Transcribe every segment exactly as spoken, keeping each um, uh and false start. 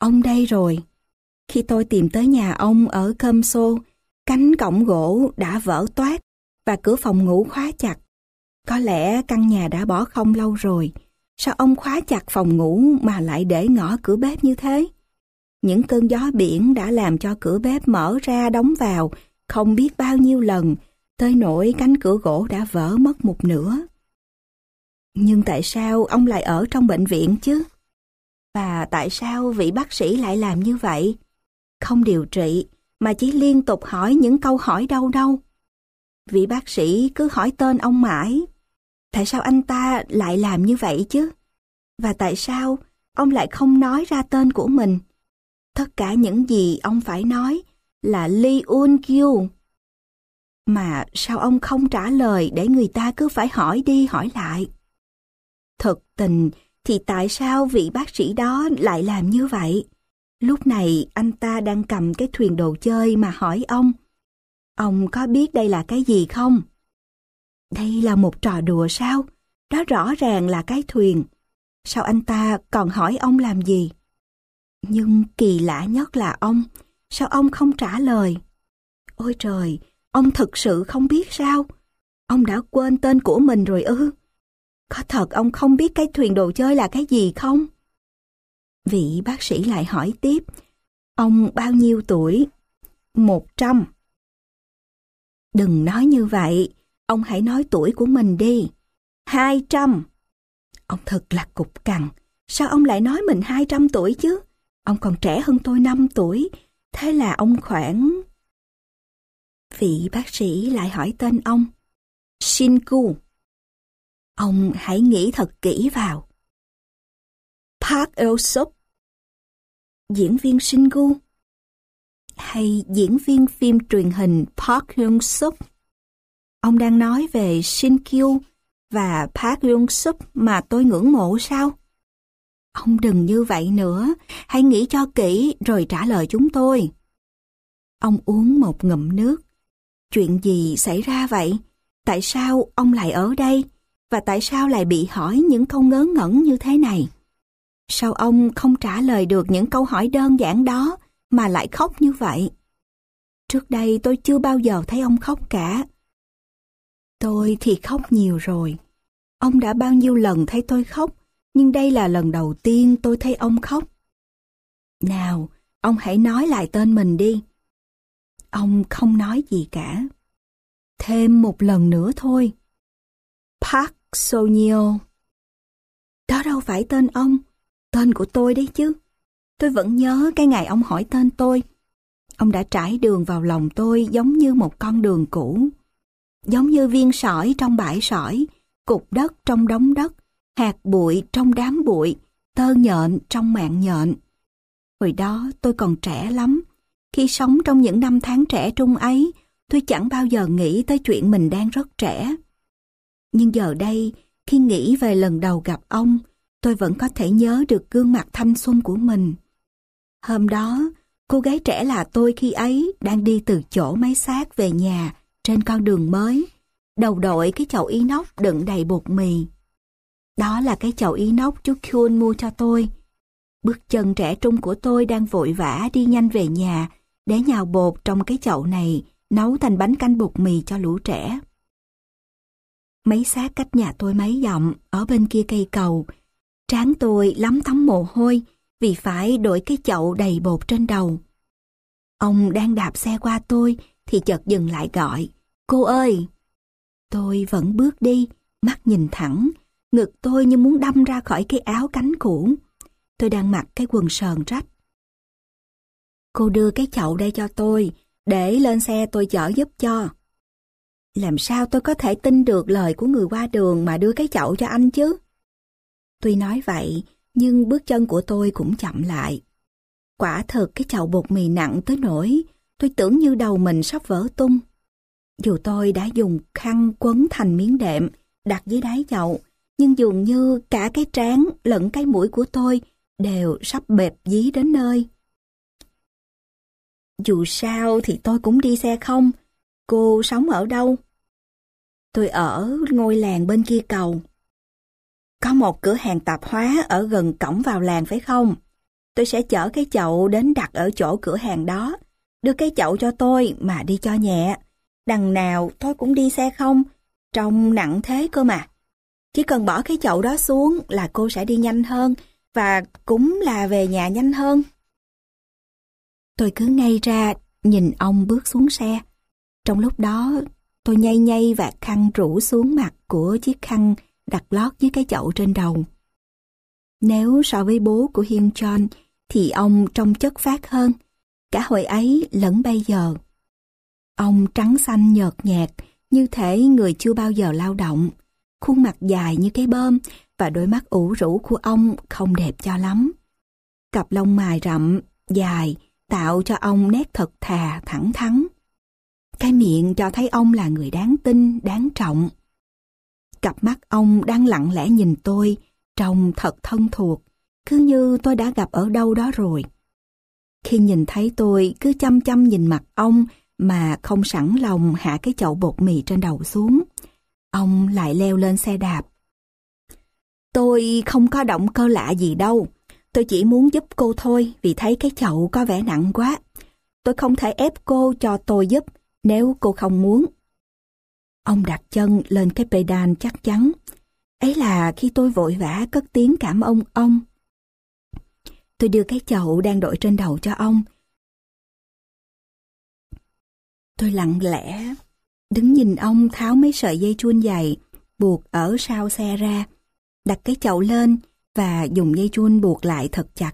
ông đây rồi. Khi tôi tìm tới nhà ông ở Cơm Xô, cánh cổng gỗ đã vỡ toác và cửa phòng ngủ khóa chặt. Có lẽ căn nhà đã bỏ không lâu rồi. Sao ông khóa chặt phòng ngủ mà lại để ngỏ cửa bếp như thế? Những cơn gió biển đã làm cho cửa bếp mở ra đóng vào không biết bao nhiêu lần, tới nỗi cánh cửa gỗ đã vỡ mất một nửa. Nhưng tại sao ông lại ở trong bệnh viện chứ? Và tại sao vị bác sĩ lại làm như vậy? Không điều trị, mà chỉ liên tục hỏi những câu hỏi đâu đâu. Vị bác sĩ cứ hỏi tên ông mãi. Tại sao anh ta lại làm như vậy chứ? Và tại sao ông lại không nói ra tên của mình? Tất cả những gì ông phải nói là Lee Un Kyu. Mà sao ông không trả lời để người ta cứ phải hỏi đi hỏi lại? Thực tình thì tại sao vị bác sĩ đó lại làm như vậy? Lúc này anh ta đang cầm cái thuyền đồ chơi mà hỏi ông. Ông có biết đây là cái gì không? Đây là một trò đùa sao? Đó rõ ràng là cái thuyền. Sao anh ta còn hỏi ông làm gì? Nhưng kỳ lạ nhất là ông. Sao ông không trả lời? Ôi trời, ông thực sự không biết sao? Ông đã quên tên của mình rồi ư? Có thật ông không biết cái thuyền đồ chơi là cái gì không? Vị bác sĩ lại hỏi tiếp. Ông bao nhiêu tuổi? Một trăm. Đừng nói như vậy. Ông hãy nói tuổi của mình đi. Hai trăm. Ông thật là cục cằn. Sao ông lại nói mình hai trăm tuổi chứ? Ông còn trẻ hơn tôi năm tuổi. Thế là ông khoảng... Vị bác sĩ lại hỏi tên ông. Shinku. Ông hãy nghĩ thật kỹ vào. Park Eul-suk. Diễn viên Shinku. Hay diễn viên phim truyền hình Park Hyung-suk. Ông đang nói về Shin-kyu và Park Hyung-suk mà tôi ngưỡng mộ sao? Ông đừng như vậy nữa, hãy nghĩ cho kỹ rồi trả lời chúng tôi. Ông uống một ngụm nước. Chuyện gì xảy ra vậy? Tại sao ông lại ở đây? Và tại sao lại bị hỏi những câu ngớ ngẩn như thế này? Sao ông không trả lời được những câu hỏi đơn giản đó mà lại khóc như vậy? Trước đây tôi chưa bao giờ thấy ông khóc cả. Tôi thì khóc nhiều rồi. Ông đã bao nhiêu lần thấy tôi khóc, nhưng đây là lần đầu tiên tôi thấy ông khóc. Nào, ông hãy nói lại tên mình đi. Ông không nói gì cả. Thêm một lần nữa thôi. Park So-nyeol. Đó đâu phải tên ông, tên của tôi đấy chứ. Tôi vẫn nhớ cái ngày ông hỏi tên tôi. Ông đã trải đường vào lòng tôi giống như một con đường cũ. Giống như viên sỏi trong bãi sỏi, cục đất trong đống đất, hạt bụi trong đám bụi, tơ nhện trong mạng nhện. Hồi đó tôi còn trẻ lắm. Khi sống trong những năm tháng trẻ trung ấy, tôi chẳng bao giờ nghĩ tới chuyện mình đang rất trẻ. Nhưng giờ đây, khi nghĩ về lần đầu gặp ông, tôi vẫn có thể nhớ được gương mặt thanh xuân của mình. Hôm đó, cô gái trẻ là tôi khi ấy đang đi từ chỗ máy xác về nhà trên con đường mới, đầu đội cái chậu inox đựng đầy bột mì. Đó là cái chậu inox chú Kyun mua cho tôi. Bước chân trẻ trung của tôi đang vội vã đi nhanh về nhà để nhào bột trong cái chậu này nấu thành bánh canh bột mì cho lũ trẻ. Mấy xác cách nhà tôi mấy dặm ở bên kia cây cầu, trán tôi lấm tấm mồ hôi vì phải đội cái chậu đầy bột trên đầu. Ông đang đạp xe qua tôi thì chợt dừng lại gọi, cô ơi! Tôi vẫn bước đi, mắt nhìn thẳng, ngực tôi như muốn đâm ra khỏi cái áo cánh cũ. Tôi đang mặc cái quần sờn rách. Cô đưa cái chậu đây cho tôi, để lên xe tôi chở giúp cho. Làm sao tôi có thể tin được lời của người qua đường mà đưa cái chậu cho anh chứ? Tuy nói vậy, nhưng bước chân của tôi cũng chậm lại. Quả thực cái chậu bột mì nặng tới nỗi tôi tưởng như đầu mình sắp vỡ tung. Dù tôi đã dùng khăn quấn thành miếng đệm đặt dưới đáy chậu, nhưng dường như cả cái trán lẫn cái mũi của tôi đều sắp bẹp dí đến nơi. Dù sao thì tôi cũng đi xe không. Cô sống ở đâu? Tôi ở ngôi làng bên kia cầu. Có một cửa hàng tạp hóa ở gần cổng vào làng phải không? Tôi sẽ chở cái chậu đến đặt ở chỗ cửa hàng đó. Đưa cái chậu cho tôi mà đi cho nhẹ. Đằng nào tôi cũng đi xe không, trông nặng thế cơ mà. Chỉ cần bỏ cái chậu đó xuống là cô sẽ đi nhanh hơn và cũng là về nhà nhanh hơn. Tôi cứ ngây ra nhìn ông bước xuống xe. Trong lúc đó tôi nhay nhay vạt khăn rủ xuống mặt của chiếc khăn đặt lót dưới cái chậu trên đầu. Nếu so với bố của Hiên John thì ông trông chất phác hơn, cả hồi ấy lẫn bây giờ. Ông trắng xanh nhợt nhạt, như thể người chưa bao giờ lao động. Khuôn mặt dài như cái bơm và đôi mắt ủ rũ của ông không đẹp cho lắm. Cặp lông mày rậm, dài, tạo cho ông nét thật thà, thẳng thắn. Cái miệng cho thấy ông là người đáng tin, đáng trọng. Cặp mắt ông đang lặng lẽ nhìn tôi, trông thật thân thuộc, cứ như tôi đã gặp ở đâu đó rồi. Khi nhìn thấy tôi cứ chăm chăm nhìn mặt ông mà không sẵn lòng hạ cái chậu bột mì trên đầu xuống, ông lại leo lên xe đạp. Tôi không có động cơ lạ gì đâu, tôi chỉ muốn giúp cô thôi vì thấy cái chậu có vẻ nặng quá. Tôi không thể ép cô cho tôi giúp nếu cô không muốn. Ông đặt chân lên cái pedal chắc chắn. Ấy là khi tôi vội vã cất tiếng cảm ơn ông. Tôi đưa cái chậu đang đội trên đầu cho ông. Tôi lặng lẽ đứng nhìn ông tháo mấy sợi dây chun dày buộc ở sau xe ra, đặt cái chậu lên và dùng dây chun buộc lại thật chặt.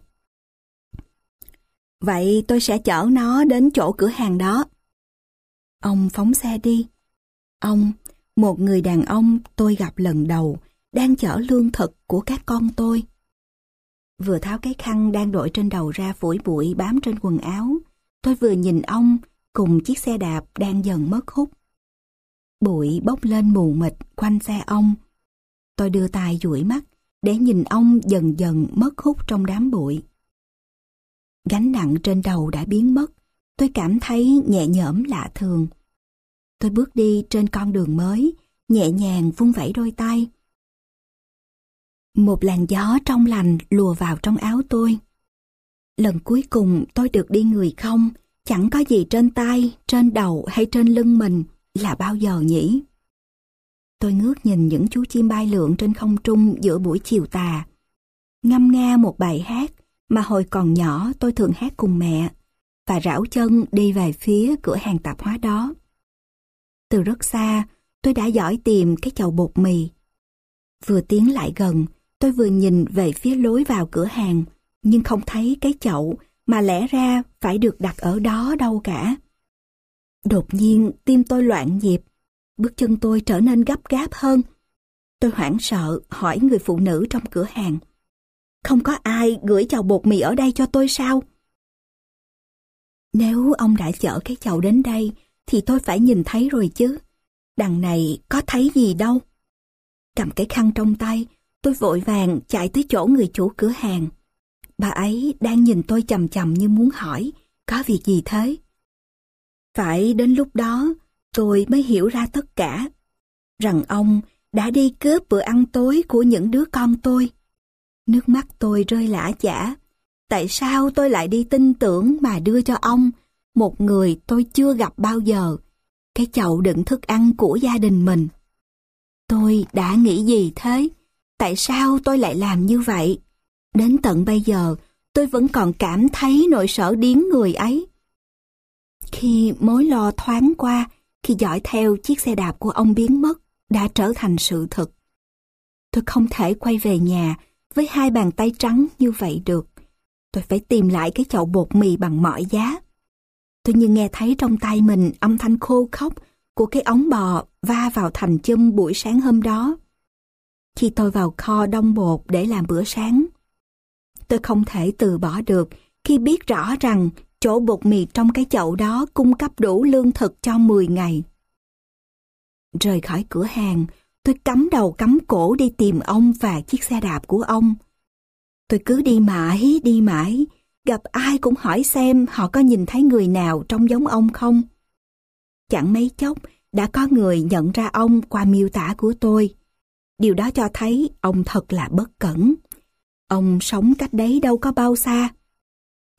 Vậy tôi sẽ chở nó đến chỗ cửa hàng đó. Ông phóng xe đi. Ông, một người đàn ông tôi gặp lần đầu, đang chở lương thực của các con tôi. Vừa tháo cái khăn đang đội trên đầu ra phủi bụi bám trên quần áo, tôi vừa nhìn ông cùng chiếc xe đạp đang dần mất hút. Bụi bốc lên mù mịt quanh xe ông. Tôi đưa tay dụi mắt để nhìn ông dần dần mất hút trong đám bụi. Gánh nặng trên đầu đã biến mất, tôi cảm thấy nhẹ nhõm lạ thường. Tôi bước đi trên con đường mới, nhẹ nhàng vung vẩy đôi tay. Một làn gió trong lành lùa vào trong áo tôi. Lần cuối cùng tôi được đi người không, chẳng có gì trên tay, trên đầu hay trên lưng mình là bao giờ nhỉ? Tôi ngước nhìn những chú chim bay lượn trên không trung giữa buổi chiều tà, ngâm nga một bài hát mà hồi còn nhỏ tôi thường hát cùng mẹ, và rảo chân đi về phía cửa hàng tạp hóa đó. Từ rất xa, tôi đã dõi tìm cái chậu bột mì. Vừa tiến lại gần, tôi vừa nhìn về phía lối vào cửa hàng, nhưng không thấy cái chậu mà lẽ ra phải được đặt ở đó đâu cả. Đột nhiên tim tôi loạn nhịp, bước chân tôi trở nên gấp gáp hơn. Tôi hoảng sợ hỏi người phụ nữ trong cửa hàng: không có ai gửi chậu bột mì ở đây cho tôi sao? Nếu ông đã chở cái chậu đến đây thì tôi phải nhìn thấy rồi chứ. Đằng này có thấy gì đâu. Cầm cái khăn trong tay, tôi vội vàng chạy tới chỗ người chủ cửa hàng. Bà ấy đang nhìn tôi chằm chằm như muốn hỏi có việc gì thế. Phải đến lúc đó tôi mới hiểu ra tất cả, rằng ông đã đi cướp bữa ăn tối của những đứa con tôi. Nước mắt tôi rơi lã chã. Tại sao tôi lại đi tin tưởng mà đưa cho ông, một người tôi chưa gặp bao giờ, cái chậu đựng thức ăn của gia đình mình? Tôi đã nghĩ gì thế? Tại sao tôi lại làm như vậy? Đến tận bây giờ, tôi vẫn còn cảm thấy nỗi sợ điếng người ấy. Khi mối lo thoáng qua, khi dõi theo chiếc xe đạp của ông biến mất, đã trở thành sự thật. Tôi không thể quay về nhà với hai bàn tay trắng như vậy được. Tôi phải tìm lại cái chậu bột mì bằng mọi giá. Tôi như nghe thấy trong tay mình âm thanh khô khốc của cái ống bò va vào thành chum buổi sáng hôm đó. Khi tôi vào kho đông bột để làm bữa sáng, tôi không thể từ bỏ được khi biết rõ rằng chỗ bột mì trong cái chậu đó cung cấp đủ lương thực cho mười ngày. Rời khỏi cửa hàng, tôi cắm đầu cắm cổ đi tìm ông và chiếc xe đạp của ông. Tôi cứ đi mãi, đi mãi, gặp ai cũng hỏi xem họ có nhìn thấy người nào trông giống ông không. Chẳng mấy chốc đã có người nhận ra ông qua miêu tả của tôi. Điều đó cho thấy ông thật là bất cẩn. Ông sống cách đấy đâu có bao xa,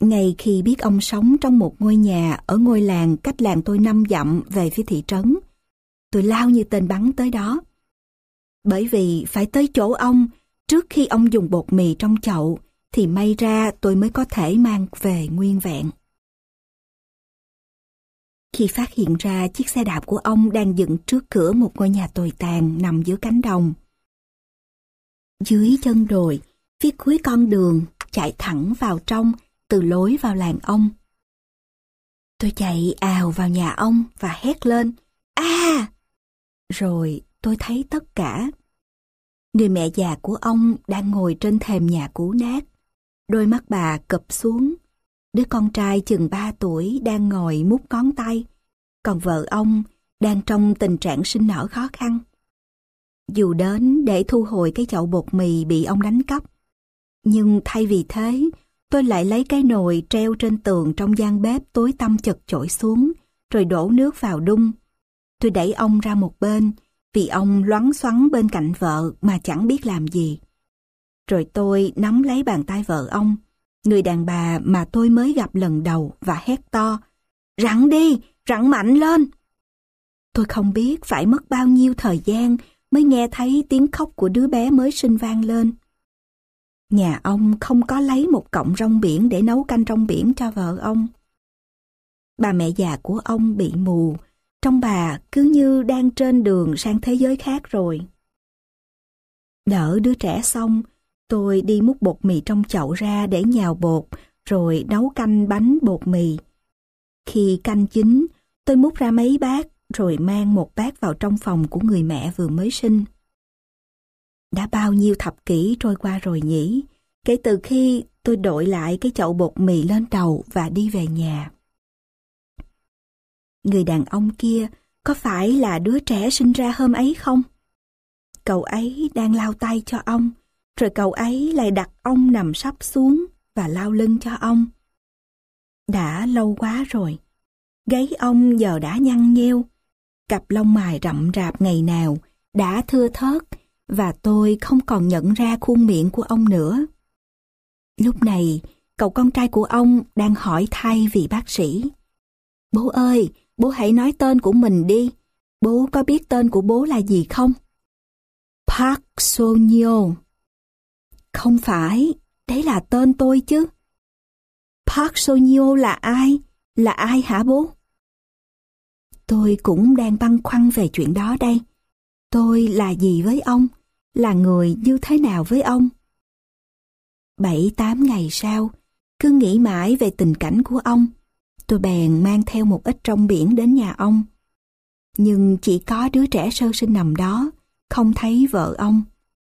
Ngay khi biết ông sống trong một ngôi nhà ở ngôi làng cách làng tôi năm dặm về phía thị trấn, tôi lao như tên bắn tới đó. Bởi vì phải tới chỗ ông trước khi ông dùng bột mì trong chậu, thì may ra tôi mới có thể mang về nguyên vẹn. Khi phát hiện ra chiếc xe đạp của ông đang dựng trước cửa một ngôi nhà tồi tàn nằm giữa cánh đồng, dưới chân đồi, phía cuối con đường chạy thẳng vào trong từ lối vào làng ông, tôi chạy ào vào nhà ông và hét lên, a! À! Rồi tôi thấy tất cả. Người mẹ già của ông đang ngồi trên thềm nhà cũ nát, đôi mắt bà cụp xuống. Đứa con trai chừng ba tuổi đang ngồi mút ngón tay, còn vợ ông đang trong tình trạng sinh nở khó khăn. Dù đến để thu hồi cái chậu bột mì bị ông đánh cắp, nhưng thay vì thế, tôi lại lấy cái nồi treo trên tường trong gian bếp tối tăm chật chội xuống, rồi đổ nước vào đun. Tôi đẩy ông ra một bên, vì ông loắn xoắn bên cạnh vợ mà chẳng biết làm gì. Rồi tôi nắm lấy bàn tay vợ ông, người đàn bà mà tôi mới gặp lần đầu, và hét to, rặn đi, rặn mạnh lên. Tôi không biết phải mất bao nhiêu thời gian mới nghe thấy tiếng khóc của đứa bé mới sinh vang lên. Nhà ông không có lấy một cọng rong biển để nấu canh rong biển cho vợ ông. Bà mẹ già của ông bị mù, trông bà cứ như đang trên đường sang thế giới khác rồi. Đỡ đứa trẻ xong, tôi đi múc bột mì trong chậu ra để nhào bột, rồi nấu canh bánh bột mì. Khi canh chín, tôi múc ra mấy bát, rồi mang một bát vào trong phòng của người mẹ vừa mới sinh. Đã bao nhiêu thập kỷ trôi qua rồi nhỉ, kể từ khi tôi đội lại cái chậu bột mì lên đầu và đi về nhà. Người đàn ông kia có phải là đứa trẻ sinh ra hôm ấy không? Cậu ấy đang lau tay cho ông, rồi cậu ấy lại đặt ông nằm sấp xuống và lau lưng cho ông. Đã lâu quá rồi, gáy ông giờ đã nhăn nheo, cặp lông mày rậm rạp ngày nào đã thưa thớt, và tôi không còn nhận ra khuôn miệng của ông nữa. Lúc này, cậu con trai của ông đang hỏi thay vì bác sĩ. Bố ơi, bố hãy nói tên của mình đi. Bố có biết tên của bố là gì không? Park So-nyo. Không phải, đấy là tên tôi chứ. Park So-nyo là ai? Là ai hả bố? Tôi cũng đang băn khoăn về chuyện đó đây. Tôi là gì với ông? Là người như thế nào với ông? Bảy tám ngày sau, cứ nghĩ mãi về tình cảnh của ông, tôi bèn mang theo một ít rong biển đến nhà ông. Nhưng chỉ có đứa trẻ sơ sinh nằm đó, không thấy vợ ông.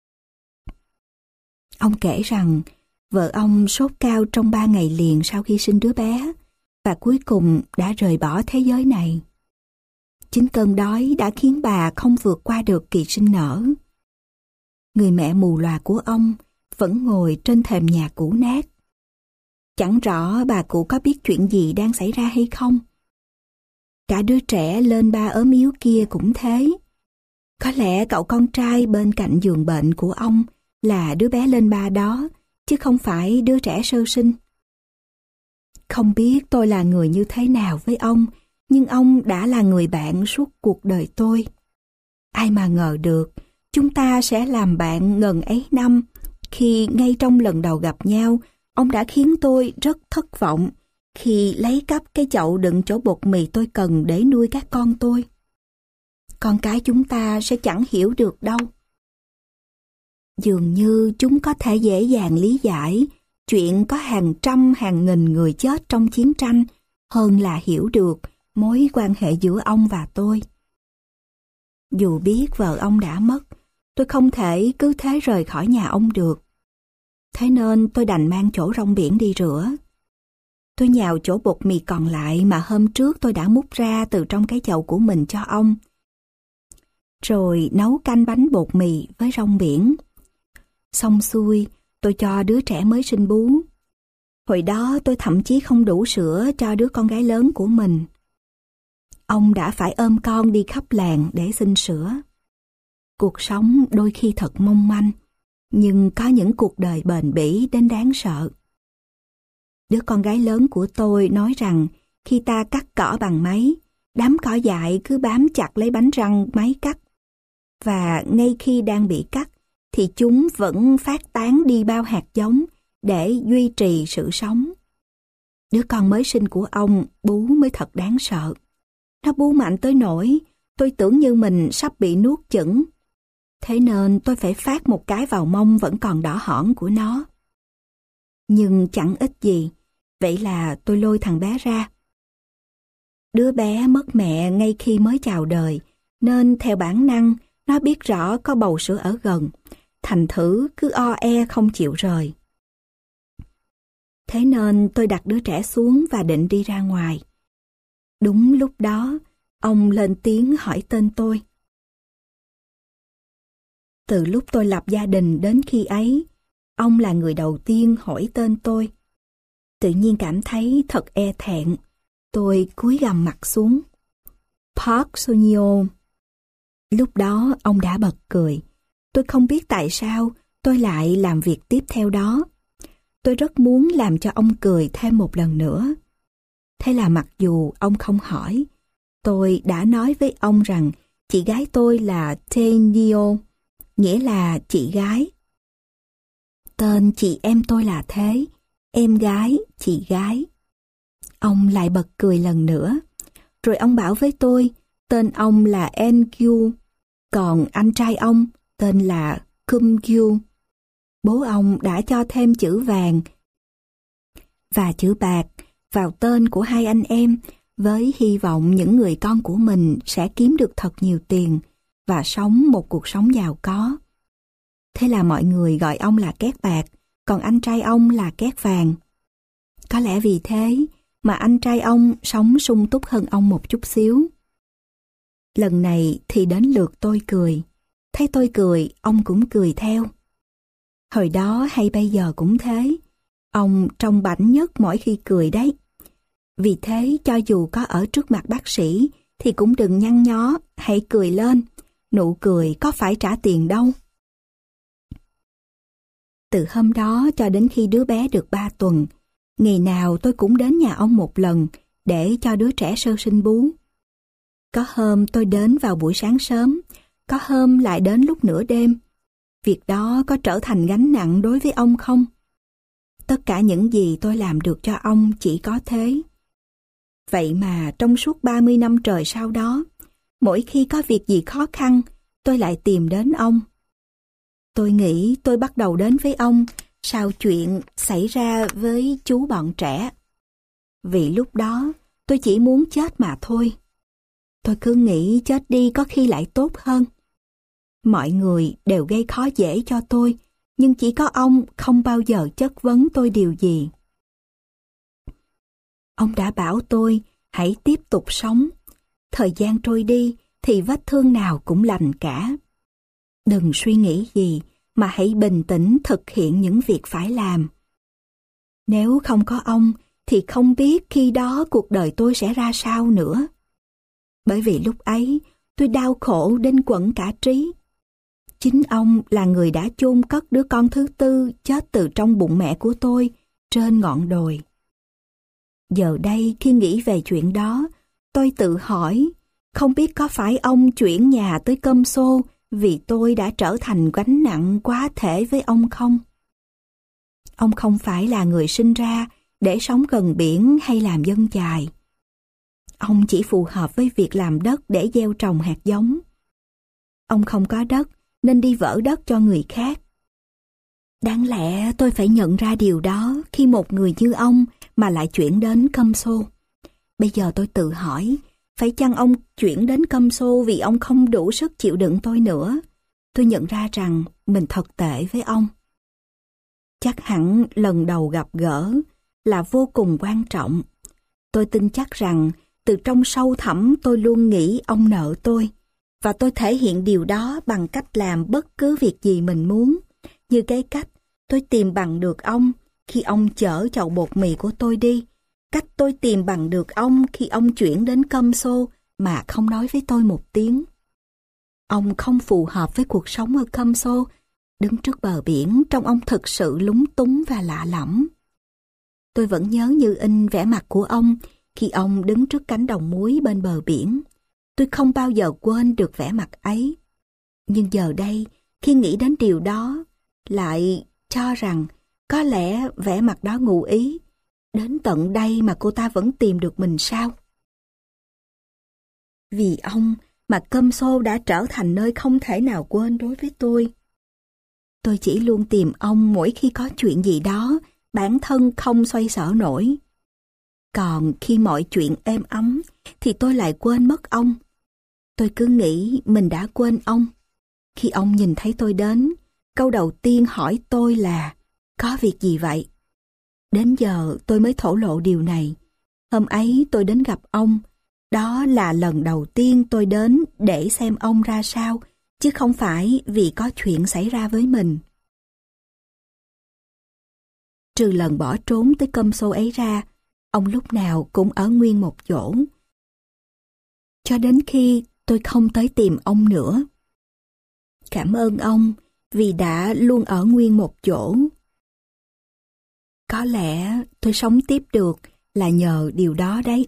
Ông kể rằng vợ ông sốt cao trong ba ngày liền sau khi sinh đứa bé, và cuối cùng đã rời bỏ thế giới này. Chính cơn đói đã khiến bà không vượt qua được kỳ sinh nở. Người mẹ mù lòa của ông vẫn ngồi trên thềm nhà cũ nát. Chẳng rõ bà cụ có biết chuyện gì đang xảy ra hay không. Cả đứa trẻ lên ba ốm yếu kia cũng thế. Có lẽ cậu con trai bên cạnh giường bệnh của ông là đứa bé lên ba đó, chứ không phải đứa trẻ sơ sinh. Không biết tôi là người như thế nào với ông, nhưng ông đã là người bạn suốt cuộc đời tôi. Ai mà ngờ được, chúng ta sẽ làm bạn ngần ấy năm, khi ngay trong lần đầu gặp nhau, ông đã khiến tôi rất thất vọng khi lấy cắp cái chậu đựng chỗ bột mì tôi cần để nuôi các con tôi. Con cái chúng ta sẽ chẳng hiểu được đâu. Dường như chúng có thể dễ dàng lý giải chuyện có hàng trăm hàng nghìn người chết trong chiến tranh hơn là hiểu được mối quan hệ giữa ông và tôi. Dù biết vợ ông đã mất, tôi không thể cứ thế rời khỏi nhà ông được. Thế nên tôi đành mang chỗ rong biển đi rửa. Tôi nhào chỗ bột mì còn lại mà hôm trước tôi đã múc ra từ trong cái chậu của mình cho ông. Rồi nấu canh bánh bột mì với rong biển. Xong xuôi, tôi cho đứa trẻ mới sinh bú. Hồi đó tôi thậm chí không đủ sữa cho đứa con gái lớn của mình. Ông đã phải ôm con đi khắp làng để xin sữa. Cuộc sống đôi khi thật mong manh, nhưng có những cuộc đời bền bỉ đến đáng sợ. Đứa con gái lớn của tôi nói rằng khi ta cắt cỏ bằng máy, đám cỏ dại cứ bám chặt lấy bánh răng máy cắt. Và ngay khi đang bị cắt, thì chúng vẫn phát tán đi bao hạt giống để duy trì sự sống. Đứa con mới sinh của ông bú mới thật đáng sợ. Nó bú mạnh tới nỗi tôi tưởng như mình sắp bị nuốt chửng. Thế nên tôi phải phát một cái vào mông vẫn còn đỏ hỏn của nó. Nhưng chẳng ích gì, vậy là tôi lôi thằng bé ra. Đứa bé mất mẹ ngay khi mới chào đời, nên theo bản năng nó biết rõ có bầu sữa ở gần, thành thử cứ o e không chịu rời. Thế nên tôi đặt đứa trẻ xuống và định đi ra ngoài. Đúng lúc đó, ông lên tiếng hỏi tên tôi. Từ lúc tôi lập gia đình đến khi ấy, ông là người đầu tiên hỏi tên tôi. Tự nhiên cảm thấy thật e thẹn, tôi cúi gằm mặt xuống. Park Sunyo. Lúc đó ông đã bật cười. Tôi không biết tại sao tôi lại làm việc tiếp theo đó. Tôi rất muốn làm cho ông cười thêm một lần nữa. Thế là mặc dù ông không hỏi, tôi đã nói với ông rằng chị gái tôi là Tenyo, nghĩa là chị gái. Tên chị em tôi là thế, em gái, chị gái. Ông lại bật cười lần nữa. Rồi ông bảo với tôi, tên ông là En-kyu, còn anh trai ông tên là Kum-kyu. Bố ông đã cho thêm chữ vàng và chữ bạc vào tên của hai anh em với hy vọng những người con của mình sẽ kiếm được thật nhiều tiền và sống một cuộc sống giàu có. Thế là mọi người gọi ông là Két Bạc, còn anh trai ông là Két Vàng. Có lẽ vì thế mà anh trai ông sống sung túc hơn ông một chút xíu. Lần này thì đến lượt tôi cười. Thấy tôi cười, ông cũng cười theo. Hồi đó hay bây giờ cũng thế. Ông trông bảnh nhất mỗi khi cười đấy. Vì thế cho dù có ở trước mặt bác sĩ thì cũng đừng nhăn nhó, hãy cười lên. Nụ cười có phải trả tiền đâu. Từ hôm đó cho đến khi đứa bé được ba tuần, ngày nào tôi cũng đến nhà ông một lần để cho đứa trẻ sơ sinh bú. Có hôm tôi đến vào buổi sáng sớm, có hôm lại đến lúc nửa đêm. Việc đó có trở thành gánh nặng đối với ông không? Tất cả những gì tôi làm được cho ông chỉ có thế. Vậy mà trong suốt ba mươi năm trời sau đó, mỗi khi có việc gì khó khăn, tôi lại tìm đến ông. Tôi nghĩ tôi bắt đầu đến với ông sau chuyện xảy ra với chú bọn trẻ. Vì lúc đó tôi chỉ muốn chết mà thôi. Tôi cứ nghĩ chết đi có khi lại tốt hơn. Mọi người đều gây khó dễ cho tôi, nhưng chỉ có ông không bao giờ chất vấn tôi điều gì. Ông đã bảo tôi hãy tiếp tục sống. Thời gian trôi đi thì vết thương nào cũng lành cả. Đừng suy nghĩ gì mà hãy bình tĩnh thực hiện những việc phải làm. Nếu không có ông thì không biết khi đó cuộc đời tôi sẽ ra sao nữa. Bởi vì lúc ấy tôi đau khổ đến quẫn cả trí. Chính ông là người đã chôn cất đứa con thứ tư chết từ trong bụng mẹ của tôi trên ngọn đồi. Giờ đây khi nghĩ về chuyện đó, tôi tự hỏi, không biết có phải ông chuyển nhà tới Cơm Xô vì tôi đã trở thành gánh nặng quá thể với ông không? Ông không phải là người sinh ra để sống gần biển hay làm dân chài. Ông chỉ phù hợp với việc làm đất để gieo trồng hạt giống. Ông không có đất nên đi vỡ đất cho người khác. Đáng lẽ tôi phải nhận ra điều đó khi một người như ông mà lại chuyển đến Cơm Xô. Bây giờ tôi tự hỏi, phải chăng ông chuyển đến Cơm Xô vì ông không đủ sức chịu đựng tôi nữa? Tôi nhận ra rằng mình thật tệ với ông. Chắc hẳn lần đầu gặp gỡ là vô cùng quan trọng. Tôi tin chắc rằng từ trong sâu thẳm tôi luôn nghĩ ông nợ tôi. Và tôi thể hiện điều đó bằng cách làm bất cứ việc gì mình muốn. Như cái cách tôi tìm bằng được ông khi ông chở chậu bột mì của tôi đi. Cách tôi tìm bằng được ông khi ông chuyển đến Cơm Xô mà không nói với tôi một tiếng. Ông không phù hợp với cuộc sống ở Cơm Xô. Đứng trước bờ biển trông ông thực sự lúng túng và lạ lẫm. Tôi vẫn nhớ như in vẻ mặt của ông khi ông đứng trước cánh đồng muối bên bờ biển. Tôi không bao giờ quên được vẻ mặt ấy. Nhưng giờ đây, khi nghĩ đến điều đó, lại cho rằng có lẽ vẻ mặt đó ngụ ý. Đến tận đây mà cô ta vẫn tìm được mình sao? Vì ông mà Cơm Xô đã trở thành nơi không thể nào quên đối với tôi. Tôi chỉ luôn tìm ông mỗi khi có chuyện gì đó bản thân không xoay sở nổi. Còn khi mọi chuyện êm ấm thì tôi lại quên mất ông. Tôi cứ nghĩ mình đã quên ông. Khi ông nhìn thấy tôi đến, câu đầu tiên hỏi tôi là có việc gì vậy? Đến giờ tôi mới thổ lộ điều này. Hôm ấy tôi đến gặp ông. Đó là lần đầu tiên tôi đến để xem ông ra sao, chứ không phải vì có chuyện xảy ra với mình. Trừ lần bỏ trốn tới Cơm Xô ấy ra, ông lúc nào cũng ở nguyên một chỗ. Cho đến khi tôi không tới tìm ông nữa. Cảm ơn ông vì đã luôn ở nguyên một chỗ. Có lẽ tôi sống tiếp được là nhờ điều đó đấy.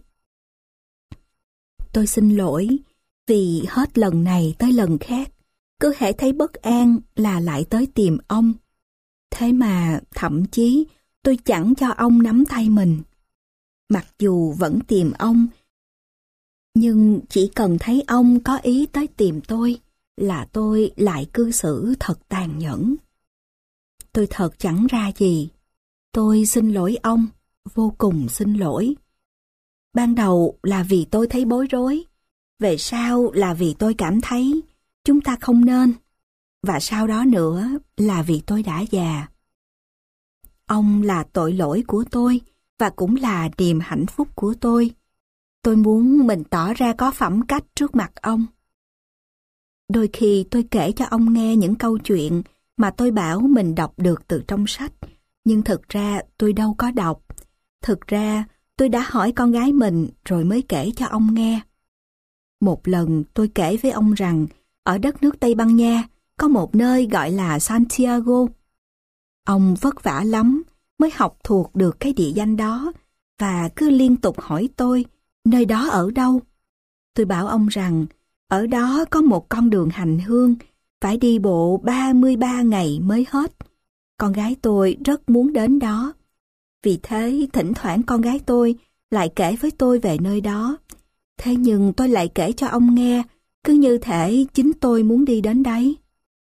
Tôi xin lỗi vì hết lần này tới lần khác, cứ hễ thấy bất an là lại tới tìm ông. Thế mà thậm chí tôi chẳng cho ông nắm tay mình. Mặc dù vẫn tìm ông, nhưng chỉ cần thấy ông có ý tới tìm tôi là tôi lại cư xử thật tàn nhẫn. Tôi thật chẳng ra gì. Tôi xin lỗi ông, vô cùng xin lỗi. Ban đầu là vì tôi thấy bối rối, về sau là vì tôi cảm thấy chúng ta không nên, và sau đó nữa là vì tôi đã già. Ông là tội lỗi của tôi và cũng là niềm hạnh phúc của tôi. Tôi muốn mình tỏ ra có phẩm cách trước mặt ông. Đôi khi tôi kể cho ông nghe những câu chuyện mà tôi bảo mình đọc được từ trong sách, nhưng thực ra tôi đâu có đọc. Thực ra tôi đã hỏi con gái mình rồi mới kể cho ông nghe. Một lần tôi kể với ông rằng ở đất nước Tây Ban Nha có một nơi gọi là Santiago. Ông vất vả lắm mới học thuộc được cái địa danh đó và cứ liên tục hỏi tôi nơi đó ở đâu. Tôi bảo ông rằng ở đó có một con đường hành hương phải đi bộ ba mươi ba ngày mới hết. Con gái tôi rất muốn đến đó. Vì thế thỉnh thoảng con gái tôi lại kể với tôi về nơi đó. Thế nhưng tôi lại kể cho ông nghe, cứ như thể chính tôi muốn đi đến đấy.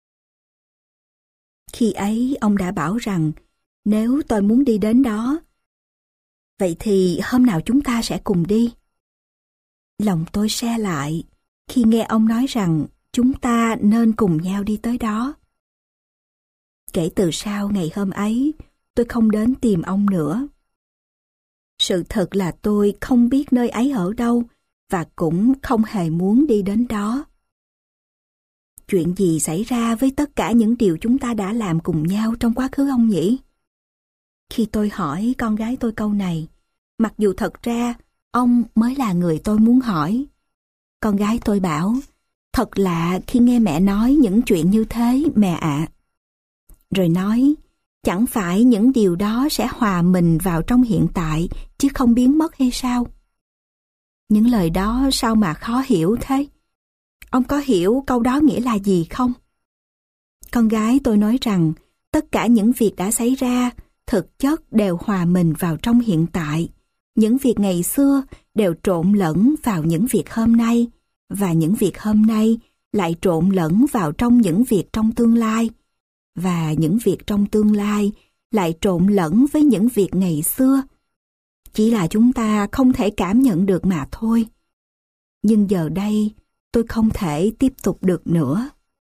Khi ấy ông đã bảo rằng nếu tôi muốn đi đến đó, vậy thì hôm nào chúng ta sẽ cùng đi. Lòng tôi se lại khi nghe ông nói rằng chúng ta nên cùng nhau đi tới đó. Kể từ sau ngày hôm ấy, tôi không đến tìm ông nữa. Sự thật là tôi không biết nơi ấy ở đâu và cũng không hề muốn đi đến đó. Chuyện gì xảy ra với tất cả những điều chúng ta đã làm cùng nhau trong quá khứ ông nhỉ? Khi tôi hỏi con gái tôi câu này, mặc dù thật ra ông mới là người tôi muốn hỏi. Con gái tôi bảo, thật lạ khi nghe mẹ nói những chuyện như thế mẹ ạ. Rồi nói, chẳng phải những điều đó sẽ hòa mình vào trong hiện tại chứ không biến mất hay sao? Những lời đó sao mà khó hiểu thế? Ông có hiểu câu đó nghĩa là gì không? Con gái tôi nói rằng tất cả những việc đã xảy ra thực chất đều hòa mình vào trong hiện tại. Những việc ngày xưa đều trộn lẫn vào những việc hôm nay, và những việc hôm nay lại trộn lẫn vào trong những việc trong tương lai, và những việc trong tương lai lại trộn lẫn với những việc ngày xưa. Chỉ là chúng ta không thể cảm nhận được mà thôi. Nhưng giờ đây, tôi không thể tiếp tục được nữa.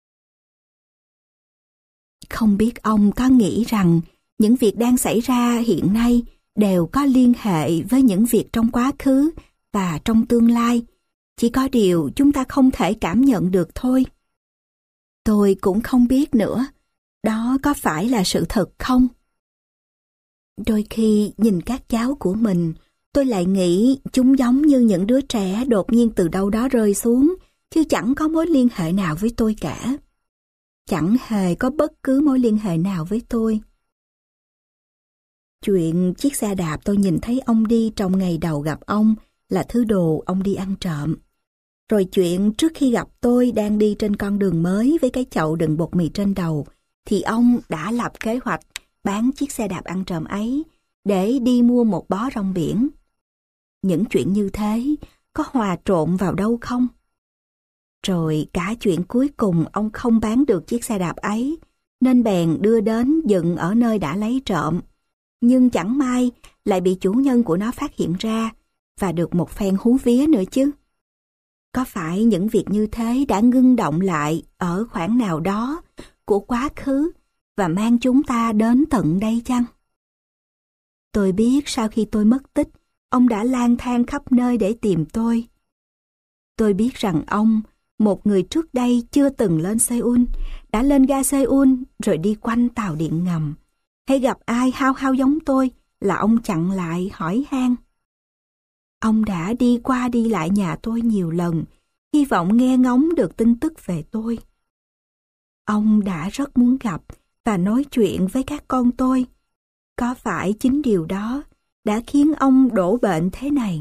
Không biết ông có nghĩ rằng những việc đang xảy ra hiện nay đều có liên hệ với những việc trong quá khứ và trong tương lai. Chỉ có điều chúng ta không thể cảm nhận được thôi. Tôi cũng không biết nữa, đó có phải là sự thật không? Đôi khi nhìn các cháu của mình, tôi lại nghĩ chúng giống như những đứa trẻ đột nhiên từ đâu đó rơi xuống, chứ chẳng có mối liên hệ nào với tôi cả. Chẳng hề có bất cứ mối liên hệ nào với tôi. Chuyện chiếc xe đạp tôi nhìn thấy ông đi trong ngày đầu gặp ông là thứ đồ ông đi ăn trộm. Rồi chuyện trước khi gặp tôi đang đi trên con đường mới với cái chậu đựng bột mì trên đầu, thì ông đã lập kế hoạch bán chiếc xe đạp ăn trộm ấy để đi mua một bó rong biển. Những chuyện như thế có hòa trộn vào đâu không? Rồi cả chuyện cuối cùng ông không bán được chiếc xe đạp ấy, nên bèn đưa đến dựng ở nơi đã lấy trộm. Nhưng chẳng may lại bị chủ nhân của nó phát hiện ra và được một phen hú vía nữa chứ. Có phải những việc như thế đã ngưng động lại ở khoảng nào đó của quá khứ và mang chúng ta đến tận đây chăng? Tôi biết sau khi tôi mất tích, ông đã lang thang khắp nơi để tìm tôi. Tôi biết rằng ông, một người trước đây chưa từng lên Seoul, đã lên ga Seoul rồi đi quanh tàu điện ngầm. Hay gặp ai hao hao giống tôi là ông chặn lại hỏi han. Ông đã đi qua đi lại nhà tôi nhiều lần, hy vọng nghe ngóng được tin tức về tôi. Ông đã rất muốn gặp và nói chuyện với các con tôi. Có phải chính điều đó đã khiến ông đổ bệnh thế này?